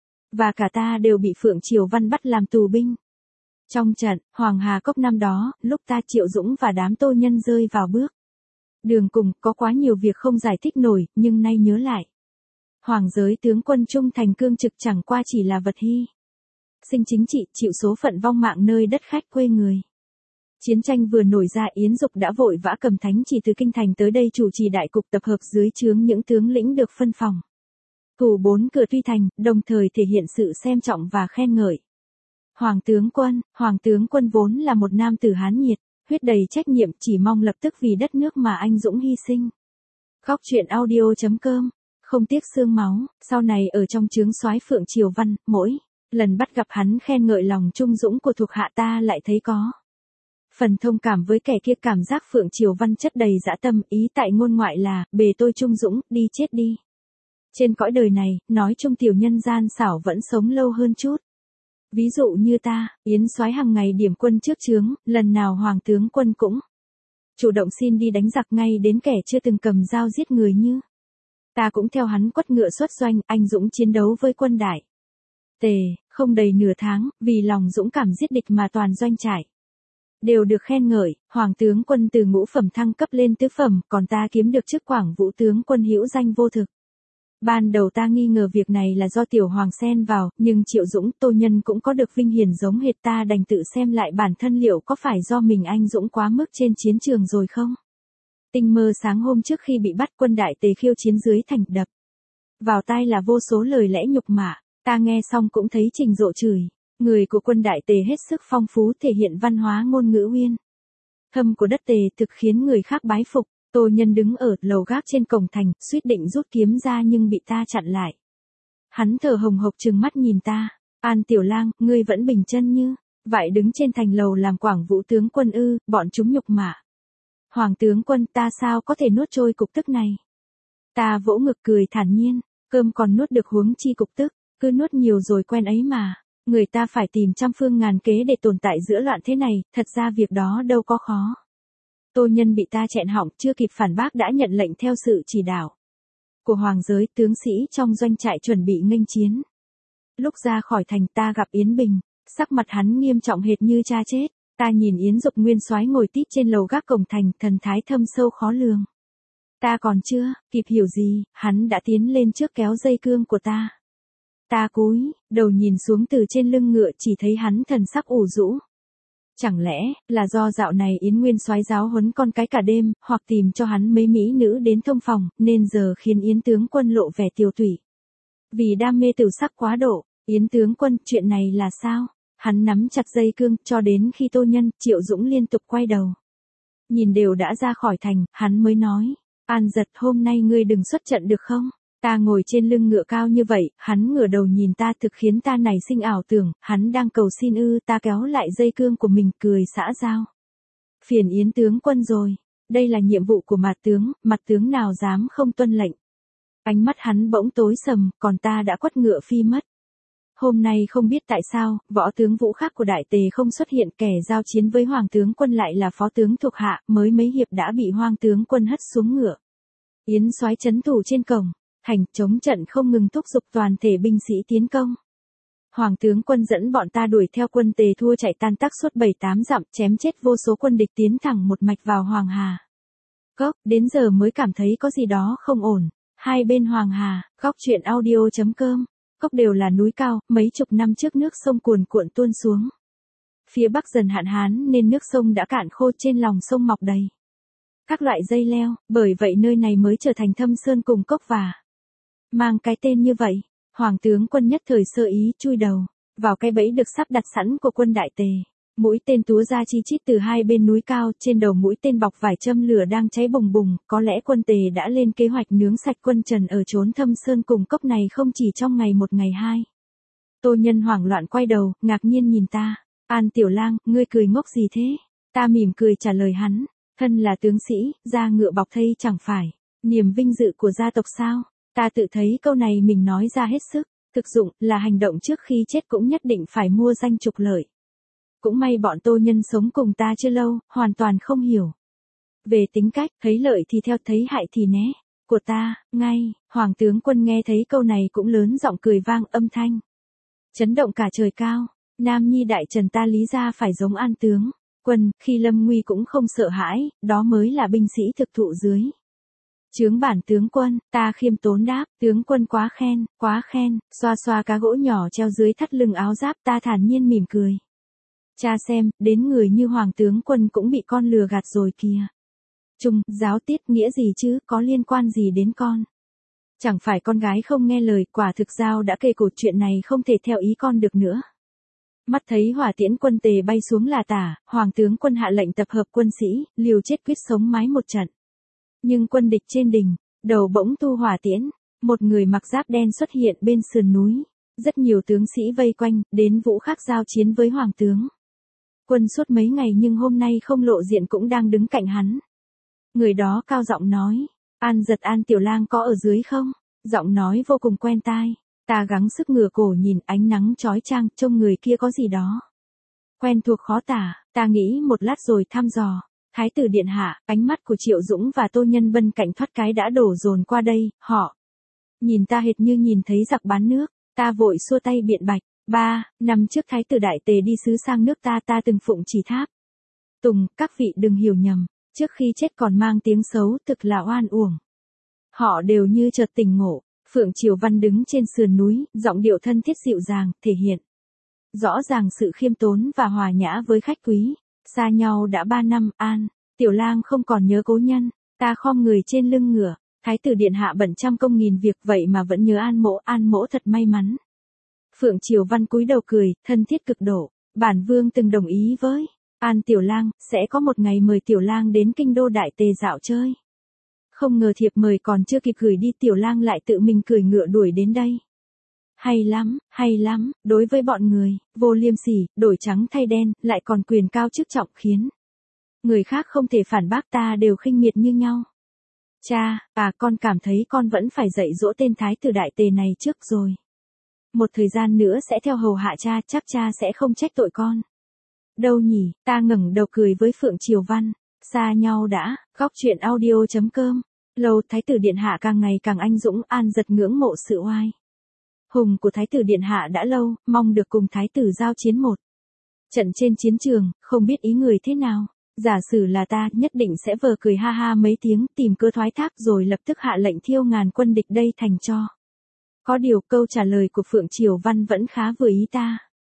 và cả ta đều bị Phượng Triều Văn bắt làm tù binh. Trong trận Hoàng Hà Cốc năm đó, lúc ta Triệu Dũng và đám Tô Nhân rơi vào bước đường cùng, có quá nhiều việc không giải thích nổi, nhưng nay nhớ lại, Hoàng giới tướng quân trung thành cương trực chẳng qua chỉ là vật hy sinh chính trị, chịu số phận vong mạng nơi đất khách quê người. Chiến tranh vừa nổi ra, Yến Dục đã vội vã cầm thánh chỉ từ kinh thành tới đây chủ trì đại cục, tập hợp dưới trướng những tướng lĩnh được phân phòng thủ bốn cửa Tuy Thành, đồng thời thể hiện sự xem trọng và khen ngợi. Hoàng tướng quân, Hoàng tướng quân vốn là một nam tử hán nhiệt, huyết đầy trách nhiệm, chỉ mong lập tức vì đất nước mà anh dũng hy sinh. Góc truyện audio chấm com, không tiếc xương máu. Sau này ở trong trướng soái Phượng Triều Văn, mỗi lần bắt gặp hắn khen ngợi lòng trung dũng của thuộc hạ, ta lại thấy có phần thông cảm với kẻ kia. Cảm giác Phượng Triều Văn chất đầy dã tâm, ý tại ngôn ngoại là, bề tôi trung dũng, đi chết đi. Trên cõi đời này, nói chung tiểu nhân gian xảo vẫn sống lâu hơn chút. Ví dụ như ta, Yến soái hàng ngày điểm quân trước trướng, lần nào Hoàng tướng quân cũng chủ động xin đi đánh giặc, ngay đến kẻ chưa từng cầm dao giết người như ta cũng theo hắn quất ngựa xuất doanh, anh dũng chiến đấu với quân đại tề. Không đầy nửa tháng, vì lòng dũng cảm giết địch mà toàn doanh trại đều được khen ngợi. Hoàng tướng quân từ ngũ phẩm thăng cấp lên tứ phẩm, còn ta kiếm được chức Quảng Vũ tướng quân, hữu danh vô thực. Ban đầu ta nghi ngờ việc này là do tiểu hoàng xen vào, nhưng Triệu Dũng, Tô Nhân cũng có được vinh hiển giống hệt ta, đành tự xem lại bản thân liệu có phải do mình anh dũng quá mức trên chiến trường rồi không. Tinh mơ sáng hôm trước khi bị bắt, quân đại tề khiêu chiến dưới thành, đập vào tai là vô số lời lẽ nhục mạ. Ta nghe xong cũng thấy trình rộ chửi. Người của quân đại tề hết sức phong phú, thể hiện văn hóa ngôn ngữ uyên thâm của đất tề, thực khiến người khác bái phục. Tô Nhân đứng ở lầu gác trên cổng thành, suýt định rút kiếm ra nhưng bị ta chặn lại. Hắn thở hồng hộc trừng mắt nhìn ta, An Tiểu Lang, ngươi vẫn bình chân như vậy đứng trên thành lầu làm Quảng Vũ tướng quân ư? Bọn chúng nhục mạ Hoàng tướng quân, ta sao có thể nuốt trôi cục tức này? Ta vỗ ngực cười thản nhiên, cơm còn nuốt được huống chi cục tức, cứ nuốt nhiều rồi quen ấy mà. Người ta phải tìm trăm phương ngàn kế để tồn tại giữa loạn thế này, thật ra việc đó đâu có khó. Tô Nhân bị ta chẹn họng, chưa kịp phản bác đã nhận lệnh theo sự chỉ đạo của hoàng giới. Tướng sĩ trong doanh trại chuẩn bị nghênh chiến. Lúc ra khỏi thành ta gặp Yến Bình, sắc mặt hắn nghiêm trọng hệt như cha chết. Ta nhìn Yến Dục Nguyên soái ngồi tít trên lầu gác cổng thành, thần thái thâm sâu khó lường. Ta còn chưa kịp hiểu gì, hắn đã tiến lên trước kéo dây cương của ta. Ta cúi đầu nhìn xuống từ trên lưng ngựa, chỉ thấy hắn thần sắc ủ rũ. Chẳng lẽ là do dạo này Yến Nguyên soái giáo huấn con cái cả đêm, hoặc tìm cho hắn mấy mỹ nữ đến thông phòng, nên giờ khiến Yến tướng quân lộ vẻ tiều tụy. Vì đam mê tử sắc quá độ, Yến tướng quân, chuyện này là sao? Hắn nắm chặt dây cương, cho đến khi Tô Nhân, Triệu Dũng liên tục quay đầu. Nhìn đều đã ra khỏi thành, hắn mới nói, An Giật, hôm nay ngươi đừng xuất trận được không? Ta ngồi trên lưng ngựa cao như vậy, hắn ngửa đầu nhìn ta, thực khiến ta nảy sinh ảo tưởng, hắn đang cầu xin ư? Ta kéo lại dây cương của mình, cười xã giao. Phiền Yến tướng quân rồi, đây là nhiệm vụ của mặt tướng, mặt tướng nào dám không tuân lệnh. Ánh mắt hắn bỗng tối sầm, còn ta đã quất ngựa phi mất. Hôm nay không biết tại sao, võ tướng Vũ khác của Đại Tề không xuất hiện, kẻ giao chiến với Hoàng tướng quân lại là phó tướng thuộc hạ, mới mấy hiệp đã bị Hoàng tướng quân hất xuống ngựa. Yến soái trấn thủ trên cổng thành, chống trận không ngừng thúc giục toàn thể binh sĩ tiến công. Hoàng tướng quân dẫn bọn ta đuổi theo quân Tề thua chạy tan tác suốt bảy tám dặm, chém chết vô số quân địch, tiến thẳng một mạch vào Hoàng Hà. Cốc, đến giờ mới cảm thấy có gì đó không ổn. Hai bên Hoàng Hà, góc truyện audio chấm com. Cốc đều là núi cao, mấy chục năm trước nước sông cuồn cuộn tuôn xuống. Phía bắc dần hạn hán nên nước sông đã cạn khô, trên lòng sông mọc đầy các loại dây leo, bởi vậy nơi này mới trở thành Thâm Sơn cùng Cốc và mang cái tên như vậy. Hoàng tướng quân nhất thời sơ ý chui đầu vào cái bẫy được sắp đặt sẵn của quân Đại Tề. Mũi tên túa ra chi chít từ hai bên núi cao, trên đầu mũi tên bọc vài châm lửa đang cháy bùng bùng, có lẽ quân Tề đã lên kế hoạch nướng sạch quân Trần ở chốn Thâm Sơn cùng Cốc này không chỉ trong ngày một ngày hai. Tô Nhân hoảng loạn quay đầu, ngạc nhiên nhìn ta, An Tiểu Lang, ngươi cười ngốc gì thế? Ta mỉm cười trả lời hắn, thân là tướng sĩ, da ngựa bọc thây chẳng phải niềm vinh dự của gia tộc sao? Ta tự thấy câu này mình nói ra hết sức thực dụng, là hành động trước khi chết cũng nhất định phải mua danh trục lợi. Cũng may bọn Tô Nhân sống cùng ta chưa lâu, hoàn toàn không hiểu về tính cách, thấy lợi thì theo, thấy hại thì né của ta. Ngay, Hoàng tướng quân nghe thấy câu này cũng lớn giọng cười vang, âm thanh chấn động cả trời cao. Nam nhi đại trần ta lý ra phải giống An tướng quân, khi lâm nguy cũng không sợ hãi, đó mới là binh sĩ thực thụ dưới chướng bản tướng quân. Ta khiêm tốn đáp, tướng quân quá khen, quá khen. Xoa xoa cá gỗ nhỏ treo dưới thắt lưng áo giáp, ta thản nhiên mỉm cười. Cha xem, đến người như Hoàng tướng quân cũng bị con lừa gạt rồi kìa. Trung, giáo tiết nghĩa gì chứ, có liên quan gì đến con? Chẳng phải con gái không nghe lời, quả thực Giao đã kê cột, chuyện này không thể theo ý con được nữa. Mắt thấy hỏa tiễn quân Tề bay xuống là tả, Hoàng tướng quân hạ lệnh tập hợp quân sĩ, liều chết quyết sống mái một trận. Nhưng quân địch trên đỉnh, đầu bỗng tu hỏa tiễn, một người mặc giáp đen xuất hiện bên sườn núi. Rất nhiều tướng sĩ vây quanh, đến Vũ Khắc giao chiến với Hoàng tướng quân suốt mấy ngày, nhưng hôm nay không lộ diện cũng đang đứng cạnh hắn. Người đó cao giọng nói, An Giật, An Tiểu Lang có ở dưới không? Giọng nói vô cùng quen tai. Ta gắng sức ngửa cổ nhìn, ánh nắng chói chang, trông người kia có gì đó quen thuộc khó tả. Ta nghĩ một lát rồi thăm dò, Thái tử điện hạ. Ánh mắt của Triệu Dũng và Tô Nhân bên cạnh thoát cái đã đổ dồn qua đây. Họ nhìn ta hệt như nhìn thấy giặc bán nước. Ta vội xua tay biện bạch. Ba năm trước Thái tử Đại Tề đi sứ sang nước ta, ta từng phụng chỉ tháp tùng, các vị đừng hiểu nhầm, trước khi chết còn mang tiếng xấu, thực là oan uổng. Họ đều như chợt tỉnh ngộ. Phượng Triều Văn đứng trên sườn núi, giọng điệu thân thiết dịu dàng, thể hiện rõ ràng sự khiêm tốn và hòa nhã với khách quý. Xa nhau đã ba năm, An Tiểu Lang không còn nhớ cố nhân. Ta khom người trên lưng ngựa. Thái tử điện hạ bận trăm công nghìn việc, vậy mà vẫn nhớ An mỗ. An mỗ thật may mắn. Phượng Triều Văn cúi đầu cười, thân thiết cực độ. Bản vương từng đồng ý với An Tiểu Lang, sẽ có một ngày mời Tiểu Lang đến kinh đô Đại Tề dạo chơi. Không ngờ thiệp mời còn chưa kịp gửi đi Tiểu Lang lại tự mình cưỡi ngựa đuổi đến đây. Hay lắm, hay lắm, đối với bọn người, vô liêm sỉ, đổi trắng thay đen, lại còn quyền cao chức trọng khiến người khác không thể phản bác ta đều khinh miệt như nhau. Cha, à con cảm thấy con vẫn phải dạy dỗ tên thái tử đại tề này trước rồi. Một thời gian nữa sẽ theo hầu hạ cha, chắc cha sẽ không trách tội con. Đâu nhỉ, ta ngẩng đầu cười với Phượng Triều Văn. Xa nhau đã, góc truyện audio chấm com. Lâu thái tử điện hạ càng ngày càng anh dũng, An giật ngưỡng mộ sự oai hùng của thái tử điện hạ đã lâu, mong được cùng thái tử giao chiến một trận trên chiến trường, không biết ý người thế nào. Giả sử là ta, nhất định sẽ vờ cười ha ha mấy tiếng, tìm cơ thoái thác rồi lập tức hạ lệnh thiêu ngàn quân địch đây thành cho. Có điều câu trả lời của Phượng Triều Văn vẫn khá vừa ý ta.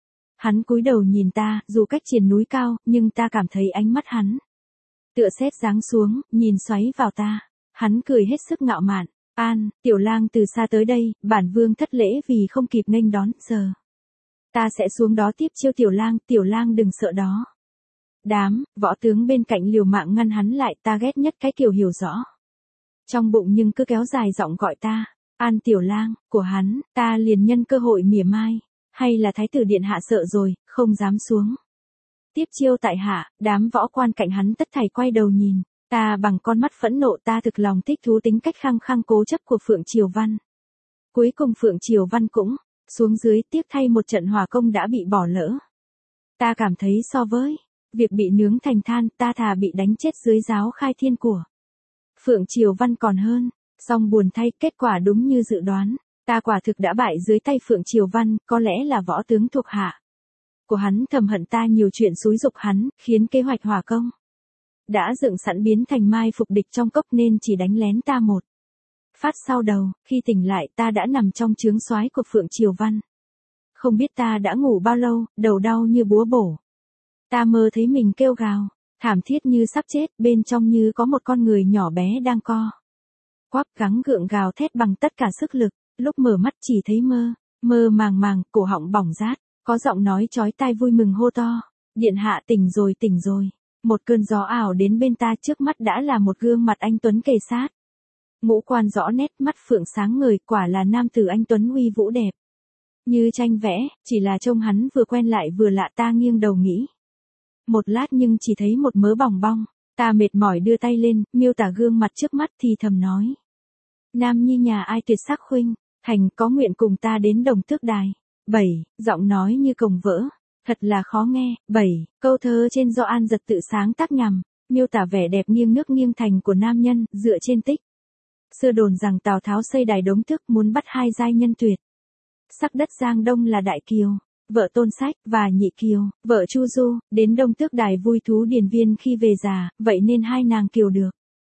Hắn cúi đầu nhìn ta, dù cách triển núi cao, nhưng ta cảm thấy ánh mắt hắn tựa sét giáng xuống, nhìn xoáy vào ta. Hắn cười hết sức ngạo mạn. An, Tiểu Lang từ xa tới đây, bản vương thất lễ vì không kịp nghênh đón, giờ ta sẽ xuống đó tiếp chiêu Tiểu Lang, Tiểu Lang đừng sợ đó. Đám võ tướng bên cạnh liều mạng ngăn hắn lại, ta ghét nhất cái kiểu hiểu rõ trong bụng nhưng cứ kéo dài giọng gọi ta. An Tiểu Lang, của hắn, ta liền nhân cơ hội mỉa mai. Hay là thái tử điện hạ sợ rồi, không dám xuống tiếp chiêu tại hạ. Đám võ quan cạnh hắn tất thảy quay đầu nhìn ta bằng con mắt phẫn nộ. Ta thực lòng thích thú tính cách khăng khăng cố chấp của Phượng Triều Văn. Cuối cùng Phượng Triều Văn cũng xuống dưới, tiếc thay một trận hỏa công đã bị bỏ lỡ. Ta cảm thấy so với việc bị nướng thành than, ta thà bị đánh chết dưới giáo khai thiên của Phượng Triều Văn còn hơn. Song buồn thay, kết quả đúng như dự đoán. Ta quả thực đã bại dưới tay Phượng Triều Văn, có lẽ là võ tướng thuộc hạ của hắn thầm hận ta nhiều chuyện xúi giục hắn, khiến kế hoạch hỏa công đã dựng sẵn biến thành mai phục địch trong cốc nên chỉ đánh lén ta một phát sau đầu. Khi tỉnh lại ta đã nằm trong trướng soái của Phượng Triều Văn. Không biết ta đã ngủ bao lâu, đầu đau như búa bổ. Ta mơ thấy mình kêu gào, thảm thiết như sắp chết, bên trong như có một con người nhỏ bé đang co quắp gắng gượng gào thét bằng tất cả sức lực. Lúc mở mắt chỉ thấy mơ, mơ màng màng, cổ họng bỏng rát, có giọng nói chói tai vui mừng hô to. Điện hạ tỉnh rồi tỉnh rồi. Một cơn gió ảo đến bên ta, trước mắt đã là một gương mặt anh Tuấn kề sát. Ngũ quan rõ nét, mắt phượng sáng ngời, quả là nam tử anh Tuấn uy vũ đẹp như tranh vẽ, chỉ là trông hắn vừa quen lại vừa lạ. Ta nghiêng đầu nghĩ một lát nhưng chỉ thấy một mớ bòng bong. Ta mệt mỏi đưa tay lên, miêu tả gương mặt trước mắt thì thầm nói. Nam nhi nhà ai tuyệt sắc khuynh thành, có nguyện cùng ta đến Đồng Tước Đài. Bảy, giọng nói như cồng vỡ, thật là khó nghe. Bảy, câu thơ trên do An Giật tự sáng tác nhằm miêu tả vẻ đẹp nghiêng nước nghiêng thành của nam nhân, dựa trên tích xưa đồn rằng Tào Tháo xây đài Đống Tước muốn bắt hai giai nhân tuyệt sắc đất Giang Đông là Đại Kiều, vợ Tôn Sách, và Nhị Kiều, vợ Chu Du, đến Đông Tước Đài vui thú điền viên khi về già, vậy nên hai nàng Kiều được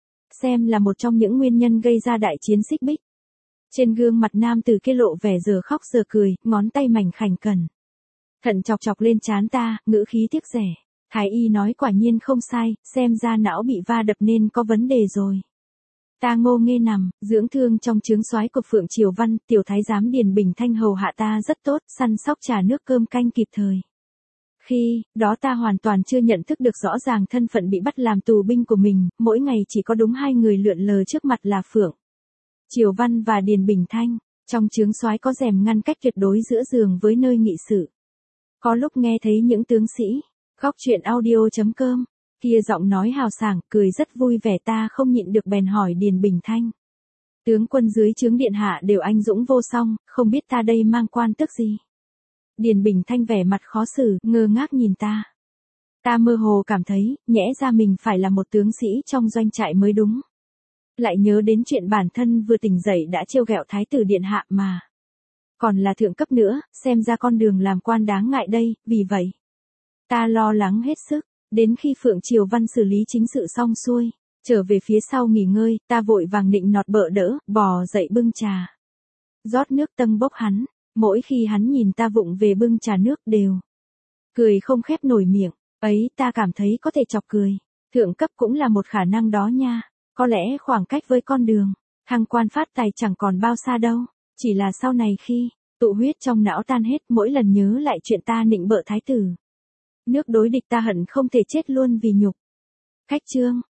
xem là một trong những nguyên nhân gây ra đại chiến xích bích. Trên gương mặt nam tử kia lộ vẻ giờ khóc giờ cười, ngón tay mảnh khảnh cẩn thận chọc chọc lên trán ta, ngữ khí tiếc rẻ. Thái y nói quả nhiên không sai, xem ra não bị va đập nên có vấn đề rồi. Ta ngô nghê nằm, dưỡng thương trong trướng soái của Phượng Triều Văn, tiểu thái giám Điền Bình Thanh hầu hạ ta rất tốt, săn sóc trà nước cơm canh kịp thời. Khi đó ta hoàn toàn chưa nhận thức được rõ ràng thân phận bị bắt làm tù binh của mình, mỗi ngày chỉ có đúng hai người lượn lờ trước mặt là Phượng Triều Văn và Điền Bình Thanh. Trong trướng soái có rèm ngăn cách tuyệt đối giữa giường với nơi nghị sự. Có lúc nghe thấy những tướng sĩ, góc truyện audio chấm com, kia giọng nói hào sảng, cười rất vui vẻ, ta không nhịn được bèn hỏi Điền Bình Thanh. Tướng quân dưới trướng điện hạ đều anh dũng vô song, không biết ta đây mang quan tước gì? Điền Bình Thanh vẻ mặt khó xử, ngơ ngác nhìn ta. Ta mơ hồ cảm thấy, nhẽ ra mình phải là một tướng sĩ trong doanh trại mới đúng. Lại nhớ đến chuyện bản thân vừa tỉnh dậy đã trêu ghẹo thái tử điện hạ mà. Còn là thượng cấp nữa, xem ra con đường làm quan đáng ngại đây, vì vậy. Ta lo lắng hết sức, đến khi Phượng Triều Văn xử lý chính sự xong xuôi, trở về phía sau nghỉ ngơi, ta vội vàng nịnh nọt bợ đỡ, bò dậy bưng trà. Rót nước tâng bốc hắn, mỗi khi hắn nhìn ta vụng về bưng trà nước đều cười không khép nổi miệng, ấy ta cảm thấy có thể chọc cười. Thượng cấp cũng là một khả năng đó nha, có lẽ khoảng cách với con đường thăng quan phát tài chẳng còn bao xa đâu, chỉ là sau này khi tụ huyết trong não tan hết mỗi lần nhớ lại chuyện ta nịnh bợ thái tử. Nước đối địch ta hận không thể chết luôn vì nhục. Cách chương